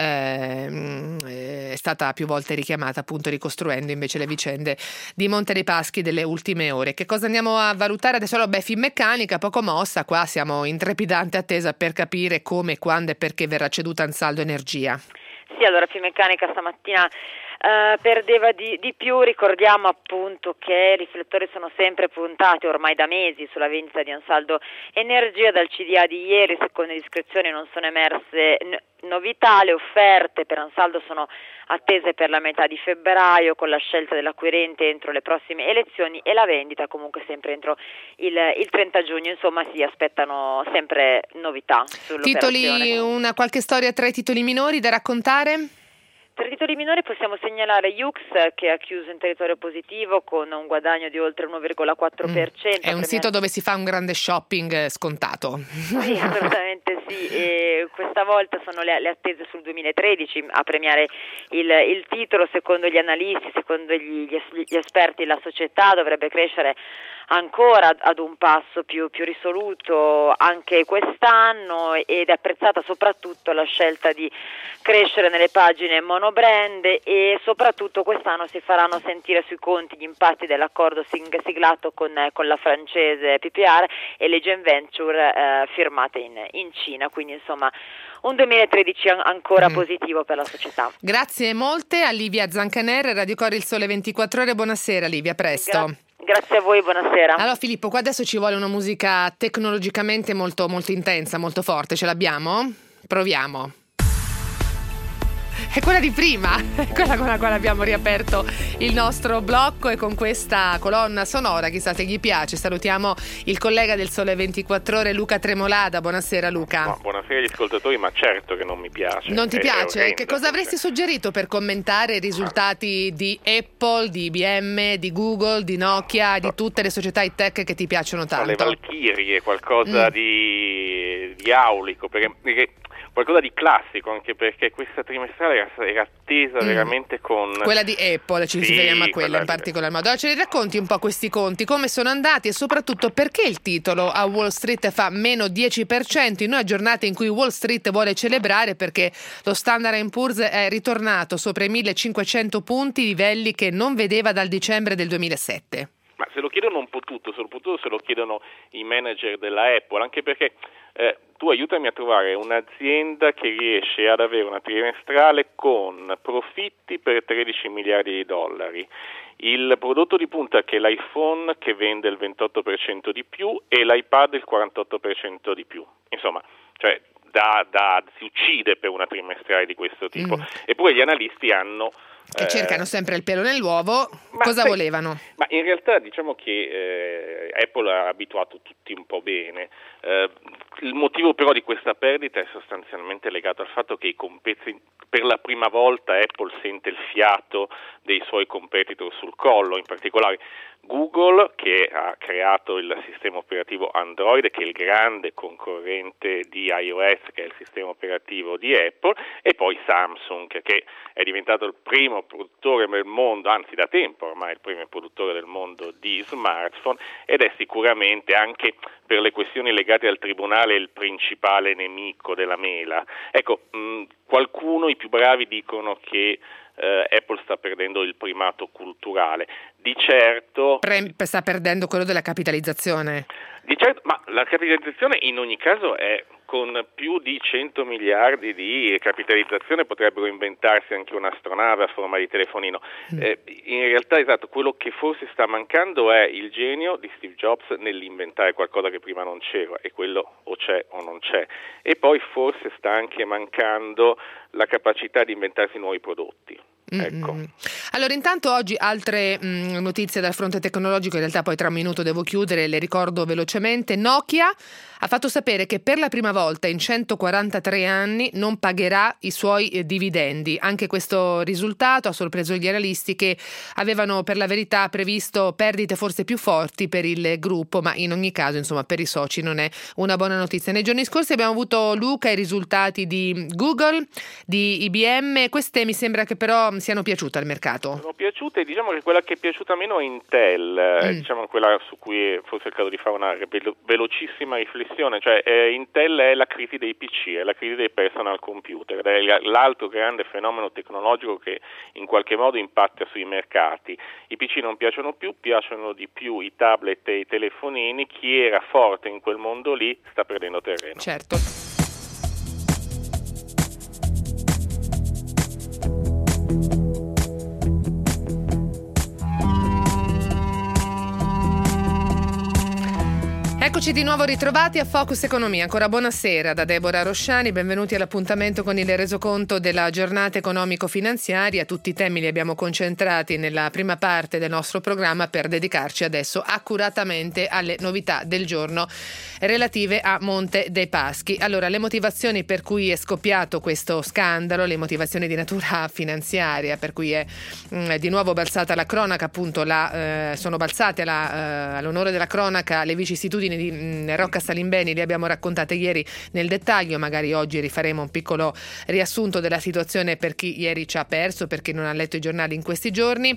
è stata più volte richiamata, appunto ricostruendo invece le vicende di Monte dei Paschi delle ultime ore. Che cosa andiamo a valutare adesso? Finmeccanica poco mossa, qua siamo in trepidante attesa per capire come, quando e perché verrà ceduta Ansaldo Energia. Sì, allora Finmeccanica stamattina perdeva di più. Ricordiamo appunto che i riflettori sono sempre puntati ormai da mesi sulla vendita di Ansaldo Energia. Dal CDA di ieri, secondo discrezioni, non sono emerse novità. Le offerte per Ansaldo sono attese per la metà di febbraio, con la scelta dell'acquirente entro le prossime elezioni e la vendita comunque sempre entro il 30 giugno. Insomma, si aspettano sempre novità sull'operazione. Titoli, qualche storia tra i titoli minori da raccontare? Tra i titoli minori possiamo segnalare Yux, che ha chiuso in territorio positivo con un guadagno di oltre 1,4%. È un sito dove si fa un grande shopping scontato. Sì, assolutamente sì. E questa volta sono le attese sul 2013 a premiare il titolo. Secondo gli analisti, secondo gli esperti, la società dovrebbe crescere ancora ad un passo più risoluto anche quest'anno, ed è apprezzata soprattutto la scelta di crescere nelle pagine monobrand, e soprattutto quest'anno si faranno sentire sui conti gli impatti dell'accordo siglato con la francese PPR e le joint venture firmate in Cina. Quindi insomma un 2013 ancora positivo per la società. Grazie molte a Livia Zancaner, Radio Cor Il Sole 24 Ore. Buonasera Livia, presto. Grazie a voi, buonasera. Allora Filippo, qua adesso ci vuole una musica tecnologicamente molto, molto intensa, molto forte. Ce l'abbiamo? Proviamo. È quella di prima, è quella con la quale abbiamo riaperto il nostro blocco, e con questa colonna sonora, chissà se gli piace, salutiamo il collega del Sole 24 Ore, Luca Tremolada. Buonasera Luca. No, buonasera agli ascoltatori, ma certo che non mi piace. Non ti piace? Che cosa avresti suggerito per commentare i risultati di Apple, di IBM, di Google, di Nokia, di tutte le società high-tech che ti piacciono tanto? Le Valchirie, qualcosa di aulico, perché qualcosa di classico, anche perché questa trimestrale era attesa veramente con... Quella di Apple, ci riferiamo a quella in particolar modo. Allora, ce li racconti un po' questi conti, come sono andati e soprattutto perché il titolo a Wall Street fa meno 10% in una giornata in cui Wall Street vuole celebrare perché lo Standard & Poor's è ritornato sopra i 1500 punti, livelli che non vedeva dal dicembre del 2007. Ma se lo chiedono un po' tutto, soprattutto se lo chiedono i manager della Apple, anche perché tu aiutami a trovare un'azienda che riesce ad avere una trimestrale con profitti per 13 miliardi di dollari, il prodotto di punta che è l'iPhone che vende il 28% di più e l'iPad il 48% di più. Insomma, cioè si uccide per una trimestrale di questo tipo. Eppure gli analisti hanno che cercano sempre il pelo nell'uovo. Cosa volevano? Ma in realtà diciamo che Apple ha abituato tutti un po' bene. Il motivo però di questa perdita è sostanzialmente legato al fatto che per la prima volta Apple sente il fiato dei suoi competitor sul collo, in particolare Google, che ha creato il sistema operativo Android, che è il grande concorrente di iOS, che è il sistema operativo di Apple, e poi Samsung, che è diventato il primo produttore nel mondo, anzi da tempo ormai il primo produttore del mondo di smartphone, ed è sicuramente anche per le questioni legate al tribunale il principale nemico della mela. Ecco, qualcuno, i più bravi, dicono che Apple sta perdendo il primato culturale. Di certo sta perdendo quello della capitalizzazione. Di certo, ma la capitalizzazione in ogni caso è con più di 100 miliardi di capitalizzazione potrebbero inventarsi anche un'astronave a forma di telefonino. In realtà, esatto, quello che forse sta mancando è il genio di Steve Jobs nell'inventare qualcosa che prima non c'era, e quello o c'è o non c'è. E poi forse sta anche mancando la capacità di inventarsi nuovi prodotti. Ecco. Allora, intanto oggi altre notizie dal fronte tecnologico, in realtà poi tra un minuto devo chiudere, le ricordo velocemente. Nokia ha fatto sapere che per la prima volta in 143 anni non pagherà i suoi dividendi. Anche questo risultato ha sorpreso gli analisti, che avevano per la verità previsto perdite forse più forti per il gruppo, ma in ogni caso, insomma, per i soci non è una buona notizia. Nei giorni scorsi abbiamo avuto, Luca, i risultati di Google, di IBM. Queste mi sembra che però siano piaciute al mercato. Sono piaciute, diciamo che quella che è piaciuta meno è Intel, diciamo quella su cui forse è il caso di fare una velocissima riflessione. Cioè Intel è la crisi dei PC, è la crisi dei personal computer, ed è l'altro grande fenomeno tecnologico che in qualche modo impatta sui mercati. I PC non piacciono più, piacciono di più i tablet e i telefonini. Chi era forte in quel mondo lì sta perdendo terreno. Certo. Eccoci di nuovo ritrovati a Focus Economia. Ancora buonasera da Deborah Rosciani, benvenuti all'appuntamento con il resoconto della giornata economico-finanziaria. Tutti i temi li abbiamo concentrati nella prima parte del nostro programma, per dedicarci adesso accuratamente alle novità del giorno relative a Monte dei Paschi. Allora, le motivazioni per cui è scoppiato questo scandalo, le motivazioni di natura finanziaria per cui è di nuovo balzata la cronaca, appunto sono balzate all'onore della cronaca le vicissitudini di Rocca Salimbeni, le abbiamo raccontate ieri nel dettaglio. Magari oggi rifaremo un piccolo riassunto della situazione per chi ieri ci ha perso, perché non ha letto i giornali in questi giorni.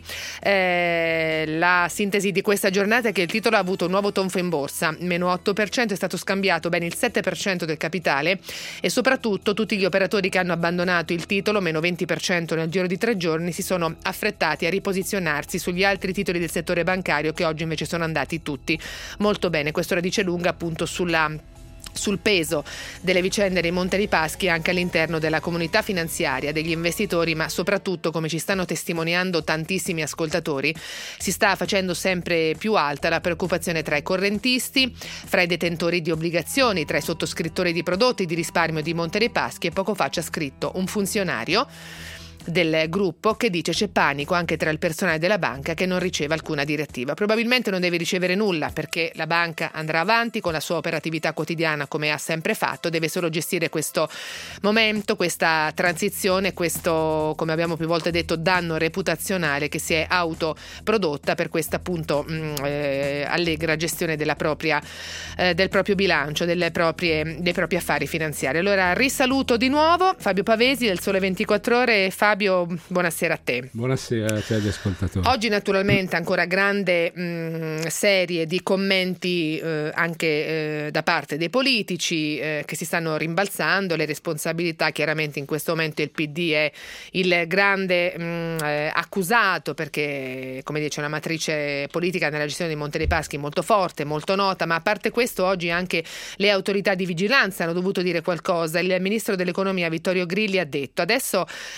La sintesi di questa giornata è che il titolo ha avuto un nuovo tonfo in borsa, meno 8%, è stato scambiato ben il 7% del capitale, e soprattutto tutti gli operatori che hanno abbandonato il titolo, meno 20% nel giro di 3 giorni, si sono affrettati a riposizionarsi sugli altri titoli del settore bancario, che oggi invece sono andati tutti molto bene. Questo la dice lunga appunto sul peso delle vicende dei Monte dei Paschi anche all'interno della comunità finanziaria, degli investitori, ma soprattutto, come ci stanno testimoniando tantissimi ascoltatori, si sta facendo sempre più alta la preoccupazione tra i correntisti, fra i detentori di obbligazioni, tra i sottoscrittori di prodotti di risparmio di Monte dei Paschi. E poco fa ci ha scritto un funzionario del gruppo che dice c'è panico anche tra il personale della banca, che non riceve alcuna direttiva. Probabilmente non deve ricevere nulla, perché la banca andrà avanti con la sua operatività quotidiana come ha sempre fatto, deve solo gestire questo momento, questa transizione, questo, come abbiamo più volte detto, danno reputazionale che si è autoprodotta per questa appunto allegra gestione del proprio bilancio, dei propri affari finanziari. Allora risaluto di nuovo Fabio Pavesi del Sole 24 Ore. Fabio, buonasera a te. Buonasera a te agli ascoltatori. Oggi naturalmente ancora grande serie di commenti anche da parte dei politici che si stanno rimbalzando le responsabilità. Chiaramente in questo momento il PD è il grande accusato, perché come dice una matrice politica nella gestione di Monte dei Paschi molto forte, molto nota. Ma a parte questo, oggi anche le autorità di vigilanza hanno dovuto dire qualcosa. Il ministro dell'economia Vittorio Grilli ha detto: adesso noi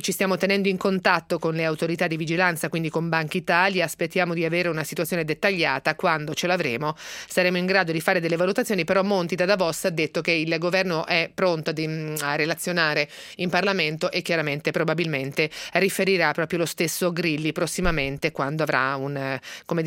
ci stiamo tenendo in contatto con le autorità di vigilanza, quindi con Banca Italia. Aspettiamo di avere una situazione dettagliata. Quando ce l'avremo saremo in grado di fare delle valutazioni, però Monti da Davos ha detto che il governo è pronto a relazionare in Parlamento e chiaramente probabilmente riferirà proprio lo stesso Grilli prossimamente, quando avrà un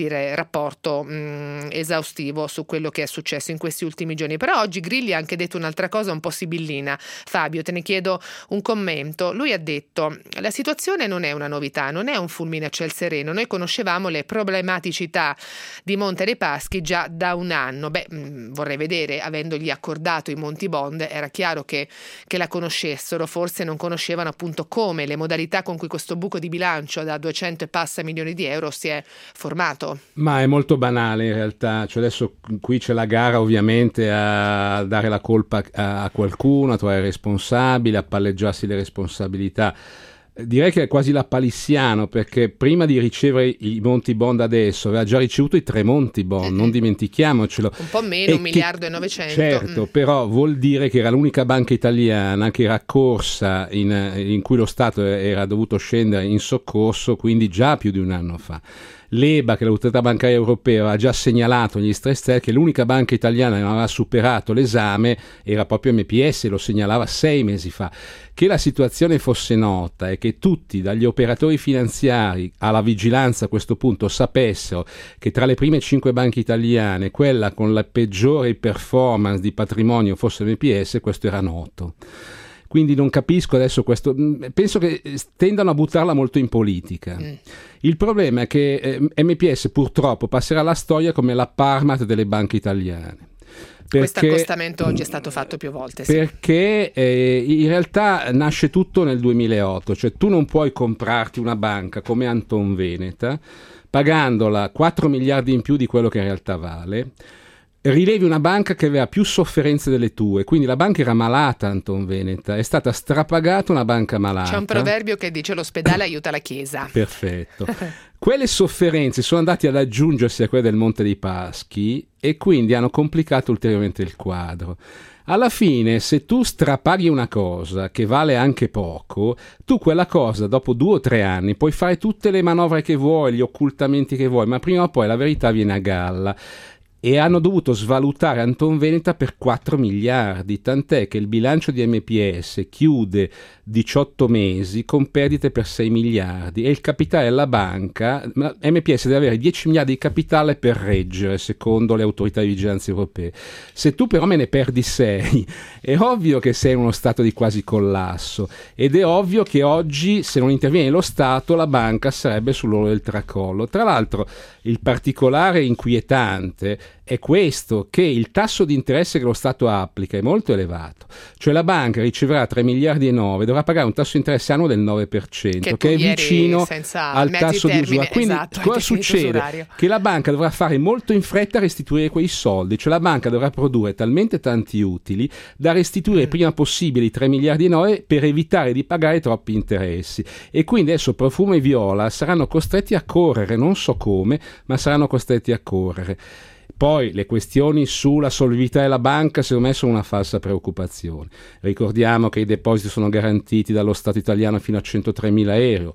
rapporto esaustivo su quello che è successo in questi ultimi giorni. Però oggi Grilli ha anche detto un'altra cosa un po' sibillina. Fabio, te ne chiedo un commento. Lui ha detto: la situazione non è una novità, non è un fulmine a ciel sereno, noi conoscevamo le problematicità di Monte dei Paschi già da un anno. Vorrei vedere, avendogli accordato i Monti Bond, era chiaro che la conoscessero, forse non conoscevano appunto come, le modalità con cui questo buco di bilancio da 200 e passa milioni di euro si è formato. Ma è molto banale in realtà, cioè adesso qui c'è la gara ovviamente a dare la colpa a qualcuno, a trovare responsabile, a palleggiarsi le responsabilità. Direi che è quasi lapalissiano, perché prima di ricevere i Monti Bond adesso aveva già ricevuto i 3 Monti Bond, non dimentichiamocelo. Un po' meno, 1,9 miliardi. Certo, però vuol dire che era l'unica banca italiana che era corsa in cui lo Stato era dovuto scendere in soccorso, quindi già più di un anno fa. L'EBA, che è l'autorità bancaria europea, aveva già segnalato negli stress test che l'unica banca italiana che non aveva superato l'esame era proprio MPS, lo segnalava 6 mesi fa. Che la situazione fosse nota e che tutti, dagli operatori finanziari alla vigilanza a questo punto, sapessero che tra le prime 5 banche italiane quella con la peggiore performance di patrimonio fosse MPS, questo era noto. Quindi non capisco adesso questo, penso che tendano a buttarla molto in politica. Il problema è che MPS purtroppo passerà alla storia come la Parmalat delle banche italiane. Questo accostamento oggi è stato fatto più volte. Sì. Perché in realtà nasce tutto nel 2008, cioè tu non puoi comprarti una banca come Antonveneta pagandola 4 miliardi in più di quello che in realtà vale. Rilevi una banca che aveva più sofferenze delle tue, quindi la banca era malata, Antonveneta, è stata strapagata una banca malata. C'è un proverbio che dice: l'ospedale aiuta la chiesa. Perfetto. Quelle sofferenze sono andate ad aggiungersi a quelle del Monte dei Paschi e quindi hanno complicato ulteriormente il quadro. Alla fine, se tu strapaghi una cosa che vale anche poco, tu quella cosa dopo 2 o 3 anni puoi fare tutte le manovre che vuoi, gli occultamenti che vuoi, ma prima o poi la verità viene a galla. E hanno dovuto svalutare Antonveneta per 4 miliardi, tant'è che il bilancio di MPS chiude 18 mesi con perdite per 6 miliardi e il capitale della banca, MPS deve avere 10 miliardi di capitale per reggere, secondo le autorità di vigilanza europee. Se tu però me ne perdi 6, è ovvio che sei in uno stato di quasi collasso ed è ovvio che oggi, se non interviene lo Stato, la banca sarebbe sull'orlo del tracollo. Tra l'altro, il particolare inquietante è questo, che il tasso di interesse che lo Stato applica è molto elevato, cioè la banca riceverà 3 miliardi e 9, dovrà pagare un tasso di interesse annuo del 9%, che è vicino al tasso di usura. Quindi cosa succede? Che la banca dovrà fare molto in fretta a restituire quei soldi, cioè la banca dovrà produrre talmente tanti utili da restituire il prima possibile i 3 miliardi e 9 per evitare di pagare troppi interessi. E quindi adesso Profumo e Viola saranno costretti a correre, non so come, ma saranno costretti a correre. Poi le questioni sulla solidità della banca secondo me sono una falsa preoccupazione. Ricordiamo che i depositi sono garantiti dallo Stato italiano fino a 103.000 euro.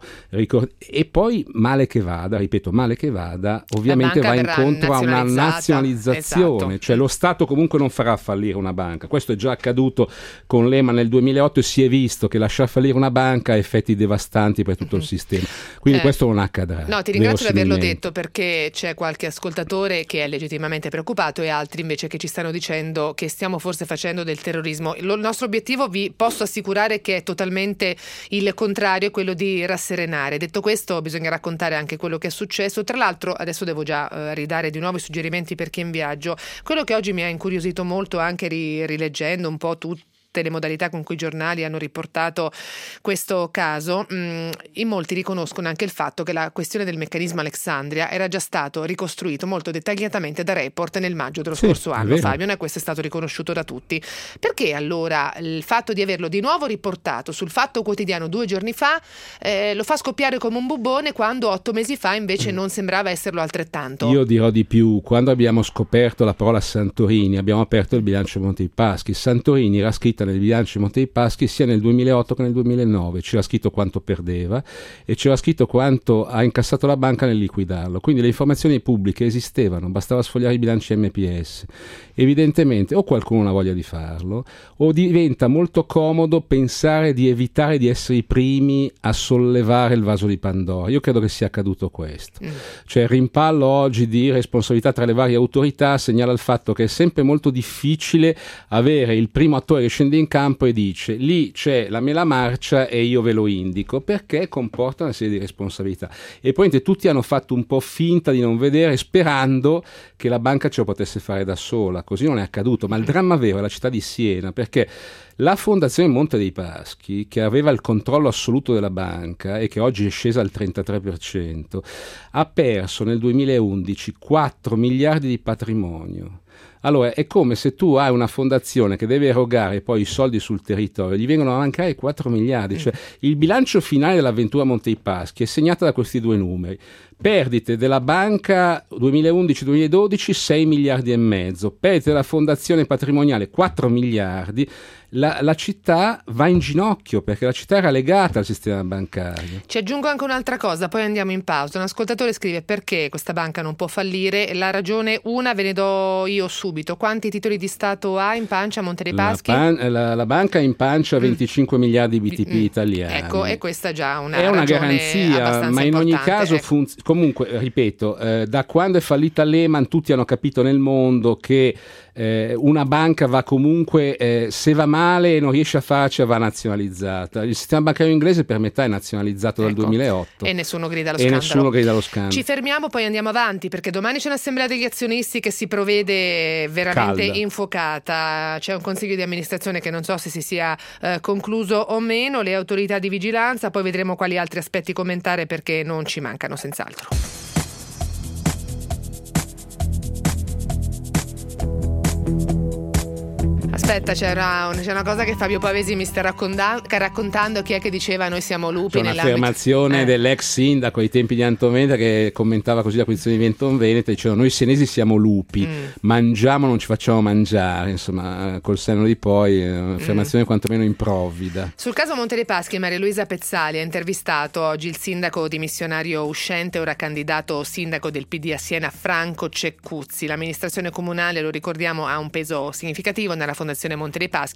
E poi male che vada, ovviamente va incontro a una nazionalizzazione. Esatto. Cioè lo Stato comunque non farà fallire una banca. Questo è già accaduto con Lehman nel 2008 e si è visto che lasciar fallire una banca ha effetti devastanti per tutto il sistema. Quindi questo non accadrà. No, ti ringrazio di averlo detto, perché c'è qualche ascoltatore che è legittimamente preoccupato e altri invece che ci stanno dicendo che stiamo forse facendo del terrorismo. Il nostro obiettivo, vi posso assicurare, che è totalmente il contrario, quello di rasserenare. Detto questo, bisogna raccontare anche quello che è successo. Tra l'altro adesso devo già ridare di nuovo i suggerimenti per chi è in viaggio. Quello che oggi mi ha incuriosito molto, anche rileggendo un po' tutte le modalità con cui i giornali hanno riportato questo caso, in molti riconoscono anche il fatto che la questione del meccanismo Alexandria era già stato ricostruito molto dettagliatamente da Report nel maggio dello scorso anno, Fabio, e questo è stato riconosciuto da tutti. Perché allora il fatto di averlo di nuovo riportato sul Fatto Quotidiano 2 giorni fa lo fa scoppiare come un bubbone, quando 8 mesi fa invece non sembrava esserlo altrettanto? Io dirò di più: quando abbiamo scoperto la parola Santorini abbiamo aperto il bilancio Monte dei Paschi. Santorini era scritta scritta nel bilancio di Monte dei Paschi sia nel 2008 che nel 2009, c'era scritto quanto perdeva e c'era scritto quanto ha incassato la banca nel liquidarlo, quindi le informazioni pubbliche esistevano, bastava sfogliare i bilanci MPS. Evidentemente o qualcuno non ha voglia di farlo o diventa molto comodo pensare di evitare di essere i primi a sollevare il vaso di Pandora. Io credo che sia accaduto questo, cioè il rimpallo oggi di responsabilità tra le varie autorità segnala il fatto che è sempre molto difficile avere il primo attore che scende in campo e dice lì c'è la mela marcia e io ve lo indico, perché comporta una serie di responsabilità e poi tutti hanno fatto un po' finta di non vedere sperando che la banca ce lo potesse fare da sola. Così non è accaduto, ma il dramma vero è la città di Siena, perché la Fondazione Monte dei Paschi, che aveva il controllo assoluto della banca e che oggi è scesa al 33%, ha perso nel 2011 4 miliardi di patrimonio. Allora è come se tu hai una fondazione che deve erogare poi i soldi sul territorio, gli vengono a mancare 4 miliardi, cioè il bilancio finale dell'avventura Monte dei Paschi è segnato da questi due numeri: perdite della banca 2011-2012 6 miliardi e mezzo, perdite della fondazione patrimoniale 4 miliardi. La città va in ginocchio perché la città era legata al sistema bancario. Ci aggiungo anche un'altra cosa, poi andiamo in pausa. Un ascoltatore scrive: perché questa banca non può fallire? La ragione una ve ne do io subito. Quanti titoli di Stato ha in pancia Monte dei Paschi? La banca ha in pancia 25 miliardi di BTP italiani. Ecco, e questa è già una garanzia, ma in ogni caso comunque, ripeto, da quando è fallita Lehman tutti hanno capito nel mondo che una banca va comunque, se va male e non riesce a farcela, va nazionalizzata. Il sistema bancario inglese per metà è nazionalizzato dal 2008 e nessuno grida allo scandalo. Ci fermiamo, poi andiamo avanti, perché domani c'è un'assemblea degli azionisti che si provvede veramente infuocata. C'è un consiglio di amministrazione che non so se si sia concluso o meno, le autorità di vigilanza, poi vedremo quali altri aspetti commentare, perché non ci mancano senz'altro. Aspetta, c'è una cosa che Fabio Pavesi mi sta raccontando. Chi è che diceva noi siamo lupi? C'è un'affermazione dell'ex sindaco ai tempi di Antonveneta che commentava così la posizione di Antonveneta, diceva noi senesi siamo lupi, mangiamo non ci facciamo mangiare, insomma col senno di poi un'affermazione quantomeno improvvida. Sul caso Monte dei Paschi Maria Luisa Pezzali ha intervistato oggi il sindaco dimissionario uscente, ora candidato sindaco del PD a Siena, Franco Ceccuzzi. L'amministrazione comunale, lo ricordiamo, ha un peso significativo nella Fondazione Monte dei Paschi,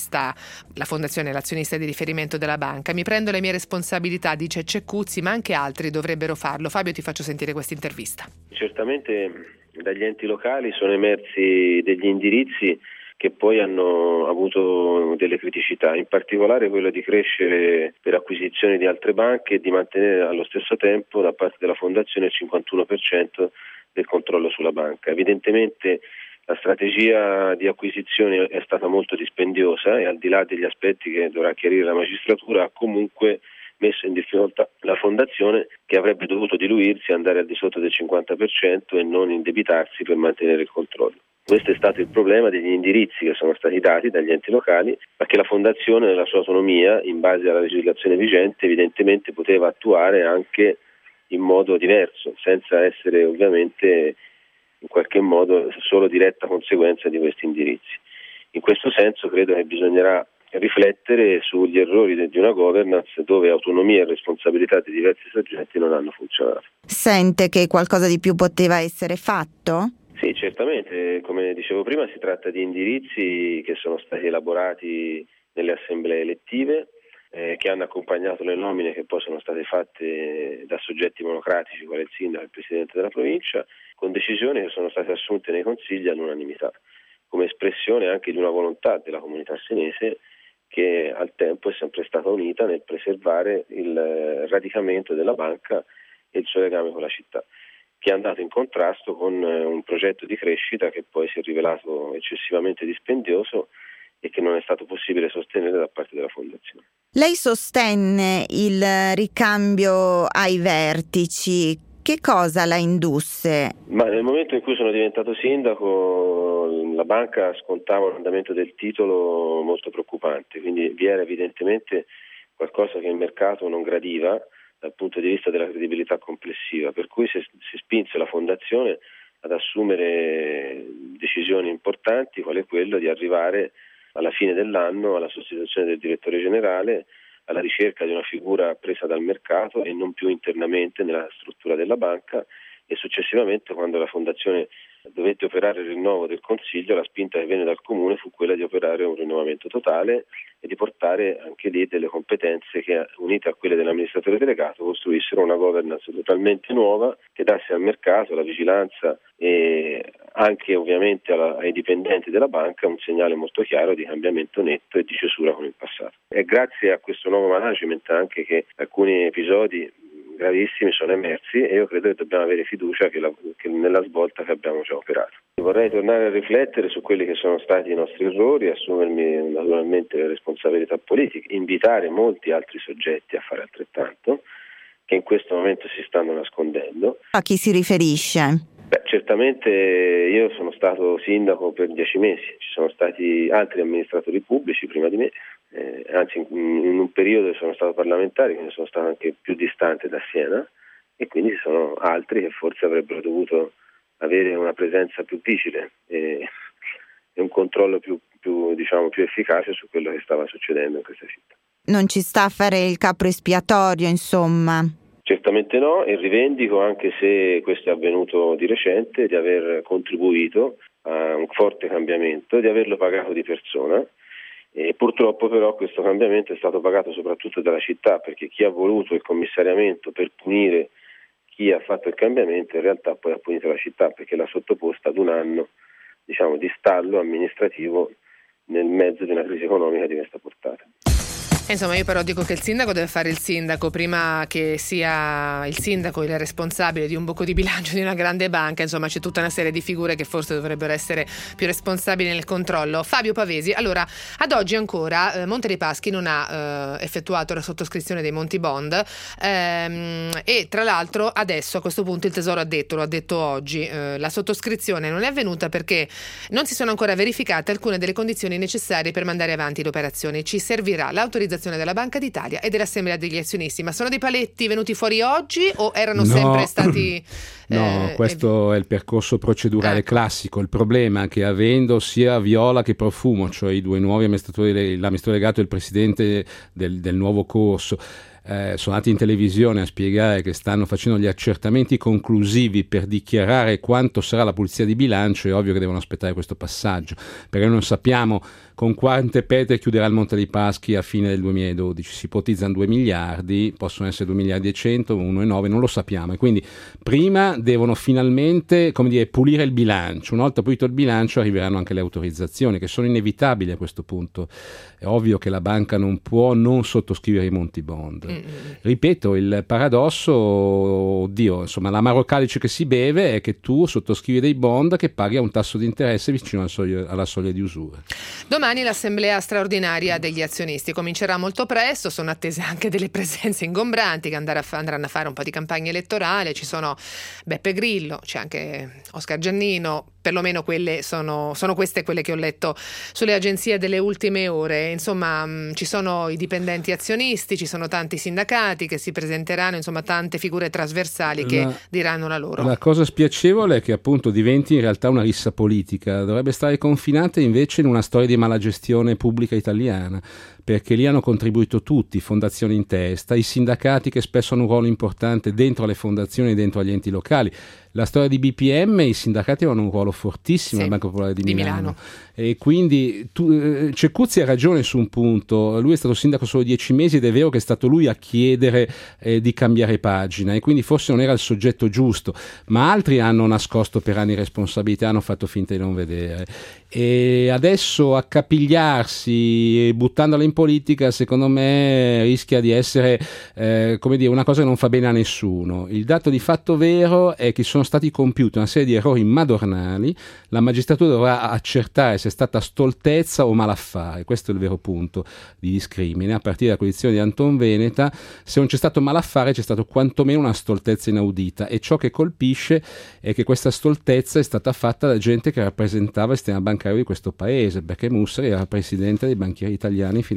la fondazione è l'azionista di riferimento della banca. Mi prendo le mie responsabilità, dice Ceccuzzi, ma anche altri dovrebbero farlo. Fabio, ti faccio sentire questa intervista. Certamente dagli enti locali sono emersi degli indirizzi che poi hanno avuto delle criticità, in particolare quello di crescere per acquisizione di altre banche e di mantenere allo stesso tempo da parte della fondazione il 51% del controllo sulla banca. Evidentemente la strategia di acquisizione è stata molto dispendiosa e, al di là degli aspetti che dovrà chiarire la magistratura, ha comunque messo in difficoltà la fondazione, che avrebbe dovuto diluirsi, andare al di sotto del 50% e non indebitarsi per mantenere il controllo. Questo è stato il problema degli indirizzi che sono stati dati dagli enti locali, perché la fondazione nella sua autonomia, in base alla legislazione vigente, evidentemente poteva attuare anche in modo diverso, senza essere ovviamente in qualche modo solo diretta conseguenza di questi indirizzi. In questo senso credo che bisognerà riflettere sugli errori di una governance dove autonomia e responsabilità di diversi soggetti non hanno funzionato. Sente che qualcosa di più poteva essere fatto? Sì, certamente, come dicevo prima, si tratta di indirizzi che sono stati elaborati nelle assemblee elettive, che hanno accompagnato le nomine che poi sono state fatte da soggetti monocratici, quale il sindaco e il presidente della provincia, con decisioni che sono state assunte nei consigli all'unanimità, come espressione anche di una volontà della comunità senese che al tempo è sempre stata unita nel preservare il radicamento della banca e il suo legame con la città, che è andato in contrasto con un progetto di crescita che poi si è rivelato eccessivamente dispendioso e che non è stato possibile sostenere da parte della fondazione. Lei sostenne il ricambio ai vertici. Che cosa la indusse? Ma nel momento in cui sono diventato sindaco, la banca scontava un andamento del titolo molto preoccupante, quindi vi era evidentemente qualcosa che il mercato non gradiva dal punto di vista della credibilità complessiva, per cui si spinse la fondazione ad assumere decisioni importanti, quale quello di arrivare alla fine dell'anno alla sostituzione del direttore generale, alla ricerca di una figura presa dal mercato e non più internamente nella struttura della banca, e successivamente, quando la fondazione dovette operare il rinnovo del Consiglio, la spinta che venne dal Comune fu quella di operare un rinnovamento totale e di portare anche lì delle competenze che, unite a quelle dell'amministratore delegato, costruissero una governance totalmente nuova che dasse al mercato, alla vigilanza e anche ovviamente ai dipendenti della banca un segnale molto chiaro di cambiamento netto e di cesura con il passato. È grazie a questo nuovo management anche che alcuni episodi gravissimi sono emersi, e io credo che dobbiamo avere fiducia che nella svolta che abbiamo già operato. Vorrei tornare a riflettere su quelli che sono stati i nostri errori, assumermi naturalmente le responsabilità politiche, invitare molti altri soggetti a fare altrettanto, che in questo momento si stanno nascondendo. A chi si riferisce? Certamente io sono stato sindaco per 10 mesi, ci sono stati altri amministratori pubblici prima di me, anzi in un periodo sono stato parlamentare, quindi sono stato anche più distante da Siena, e quindi ci sono altri che forse avrebbero dovuto avere una presenza più vigile e un controllo più efficace su quello che stava succedendo in questa città. Non ci sta a fare il capro espiatorio, insomma? Certamente no, e rivendico, anche se questo è avvenuto di recente, di aver contribuito a un forte cambiamento, di averlo pagato di persona. E purtroppo però questo cambiamento è stato pagato soprattutto dalla città, perché chi ha voluto il commissariamento per punire chi ha fatto il cambiamento in realtà poi ha punito la città, perché l'ha sottoposta ad un anno di stallo amministrativo nel mezzo di una crisi economica di questa portata. Insomma, io però dico che il sindaco deve fare il sindaco prima che sia il sindaco il responsabile di un buco di bilancio di una grande banca. Insomma, c'è tutta una serie di figure che forse dovrebbero essere più responsabili nel controllo. Fabio Pavesi, allora, ad oggi ancora Monte dei Paschi non ha effettuato la sottoscrizione dei Monti Bond, e tra l'altro adesso a questo punto il Tesoro lo ha detto oggi, la sottoscrizione non è avvenuta perché non si sono ancora verificate alcune delle condizioni necessarie per mandare avanti l'operazione. Ci servirà l'autorizzazione della Banca d'Italia e dell'Assemblea degli azionisti. Ma sono dei paletti venuti fuori oggi o erano sempre stati... No, questo è il percorso procedurale classico. Il problema è che, avendo sia Viola che Profumo, cioè i due nuovi amministratori, l'amministratore delegato e il presidente del nuovo corso, sono andati in televisione a spiegare che stanno facendo gli accertamenti conclusivi per dichiarare quanto sarà la pulizia di bilancio, è ovvio che devono aspettare questo passaggio, perché non sappiamo con quante pietre chiuderà il Monte dei Paschi a fine del 2012. Si ipotizzano 2 miliardi, possono essere 2 miliardi e 100, 1,9, non lo sappiamo, e quindi prima devono finalmente, pulire il bilancio. Una volta pulito il bilancio arriveranno anche le autorizzazioni, che sono inevitabili a questo punto. È ovvio che la banca non può non sottoscrivere i Monti Bond. Ripeto, il paradosso, l'amaro calice che si beve è che tu sottoscrivi dei bond che paghi a un tasso di interesse vicino alla soglia di usura. Domani l'assemblea straordinaria degli azionisti comincerà molto presto, sono attese anche delle presenze ingombranti che andranno a fare un po' di campagna elettorale. Ci sono Beppe Grillo, c'è anche Oscar Giannino, perlomeno quelle sono queste quelle che ho letto sulle agenzie delle ultime ore. Insomma, ci sono i dipendenti azionisti, ci sono tanti sindacati che si presenteranno, insomma tante figure trasversali che diranno la loro. La cosa spiacevole è che appunto diventi in realtà una rissa politica, dovrebbe stare confinata invece in una storia di malagestione pubblica italiana, perché lì hanno contribuito tutti, fondazioni in testa, i sindacati che spesso hanno un ruolo importante dentro le fondazioni e dentro agli enti locali. La storia di BPM, i sindacati avevano un ruolo fortissimo alla Banca Popolare di Milano. E quindi Cecuzzi ha ragione su un punto, lui è stato sindaco solo 10 mesi ed è vero che è stato lui a chiedere di cambiare pagina, e quindi forse non era il soggetto giusto, ma altri hanno nascosto per anni responsabilità, hanno fatto finta di non vedere, e adesso accapigliarsi buttandola in politica secondo me rischia di essere una cosa che non fa bene a nessuno. Il dato di fatto vero è che sono stati compiuti una serie di errori madornali, la magistratura dovrà accertare se è stata stoltezza o malaffare, questo è il vero punto di discrimine, a partire dalla condizione di Anton Veneta. Se non c'è stato malaffare c'è stato quantomeno una stoltezza inaudita, e ciò che colpisce è che questa stoltezza è stata fatta da gente che rappresentava il sistema bancario di questo paese, perché Mussari era presidente dei banchieri italiani fino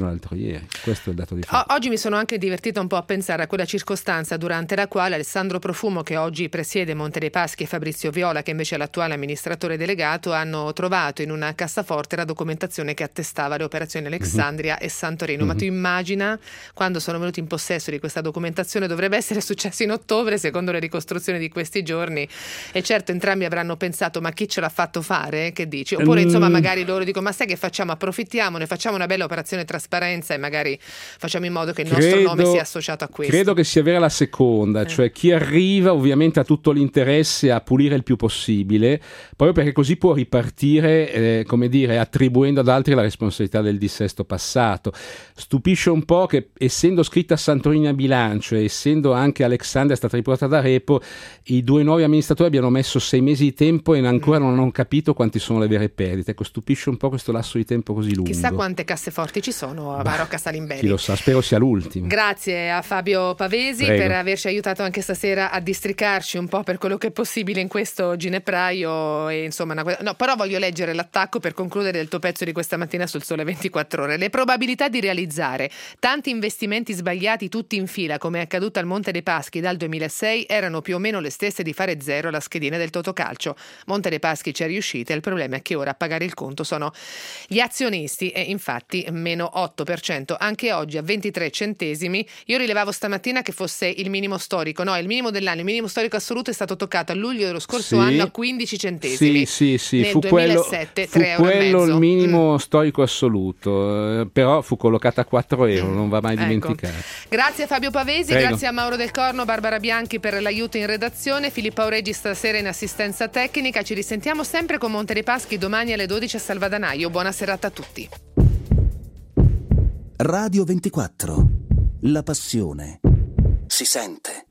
fino all'altro ieri. Questo è il dato di fatto. Oggi mi sono anche divertita un po' a pensare a quella circostanza durante la quale Alessandro Profumo, che oggi presiede Monte dei Paschi, e Fabrizio Viola, che invece è l'attuale amministratore delegato, hanno trovato in una cassaforte la documentazione che attestava le operazioni Alexandria e Santorino. Ma tu immagina quando sono venuti in possesso di questa documentazione? Dovrebbe essere successo in ottobre, secondo le ricostruzioni di questi giorni, e certo entrambi avranno pensato: ma chi ce l'ha fatto fare? Che dici? Oppure insomma magari loro dicono: ma sai che facciamo? Approfittiamone, facciamo una bella operazione trasparenza e magari facciamo in modo che il nostro nome sia associato a questo. Credo che sia vera la seconda, cioè chi arriva ovviamente ha tutto l'interesse a pulire il più possibile, proprio perché così può ripartire, come dire, attribuendo ad altri la responsabilità del dissesto passato. Stupisce un po' che, essendo scritta Santorini a bilancio e essendo anche Alexandria stata riportata da Repo, i due nuovi amministratori abbiano messo 6 mesi di tempo e ancora non hanno capito quanti sono le vere perdite. Ecco, stupisce un po' questo lasso di tempo così lungo. Chissà quante casseforti ci sono a Marocca Salimbelli. Chi lo sa, spero sia l'ultimo. Grazie a Fabio Pavesi per averci aiutato anche stasera a districarci un po' per quello che è possibile in questo ginepraio. E insomma, però voglio leggere l'attacco per concludere il tuo pezzo di questa mattina sul Sole 24 Ore. Le probabilità di realizzare tanti investimenti sbagliati tutti in fila, come è accaduto al Monte dei Paschi dal 2006, erano più o meno le stesse di fare zero alla schedina del Totocalcio. Monte dei Paschi ci è riuscita, il problema è che ora a pagare il conto sono gli azionisti, e infatti meno 8% anche oggi a 23 centesimi. Io rilevavo stamattina che fosse il minimo storico, no, il minimo dell'anno, il minimo storico assoluto è stato toccato a luglio dello scorso anno a 15 centesimi. Sì, nel fu 2007 quello, 3,5 fu quello euro. il minimo storico assoluto, però fu collocata a 4 euro, non va mai dimenticato. Grazie a Fabio Pavesi, Prego. grazie a Mauro Del Corno, Barbara Bianchi per l'aiuto in redazione, Filippo Auregi stasera in assistenza tecnica. Ci risentiamo sempre con Monte dei Paschi domani alle 12 a Salvadanaio. Buona serata a tutti. Radio 24. La passione si sente.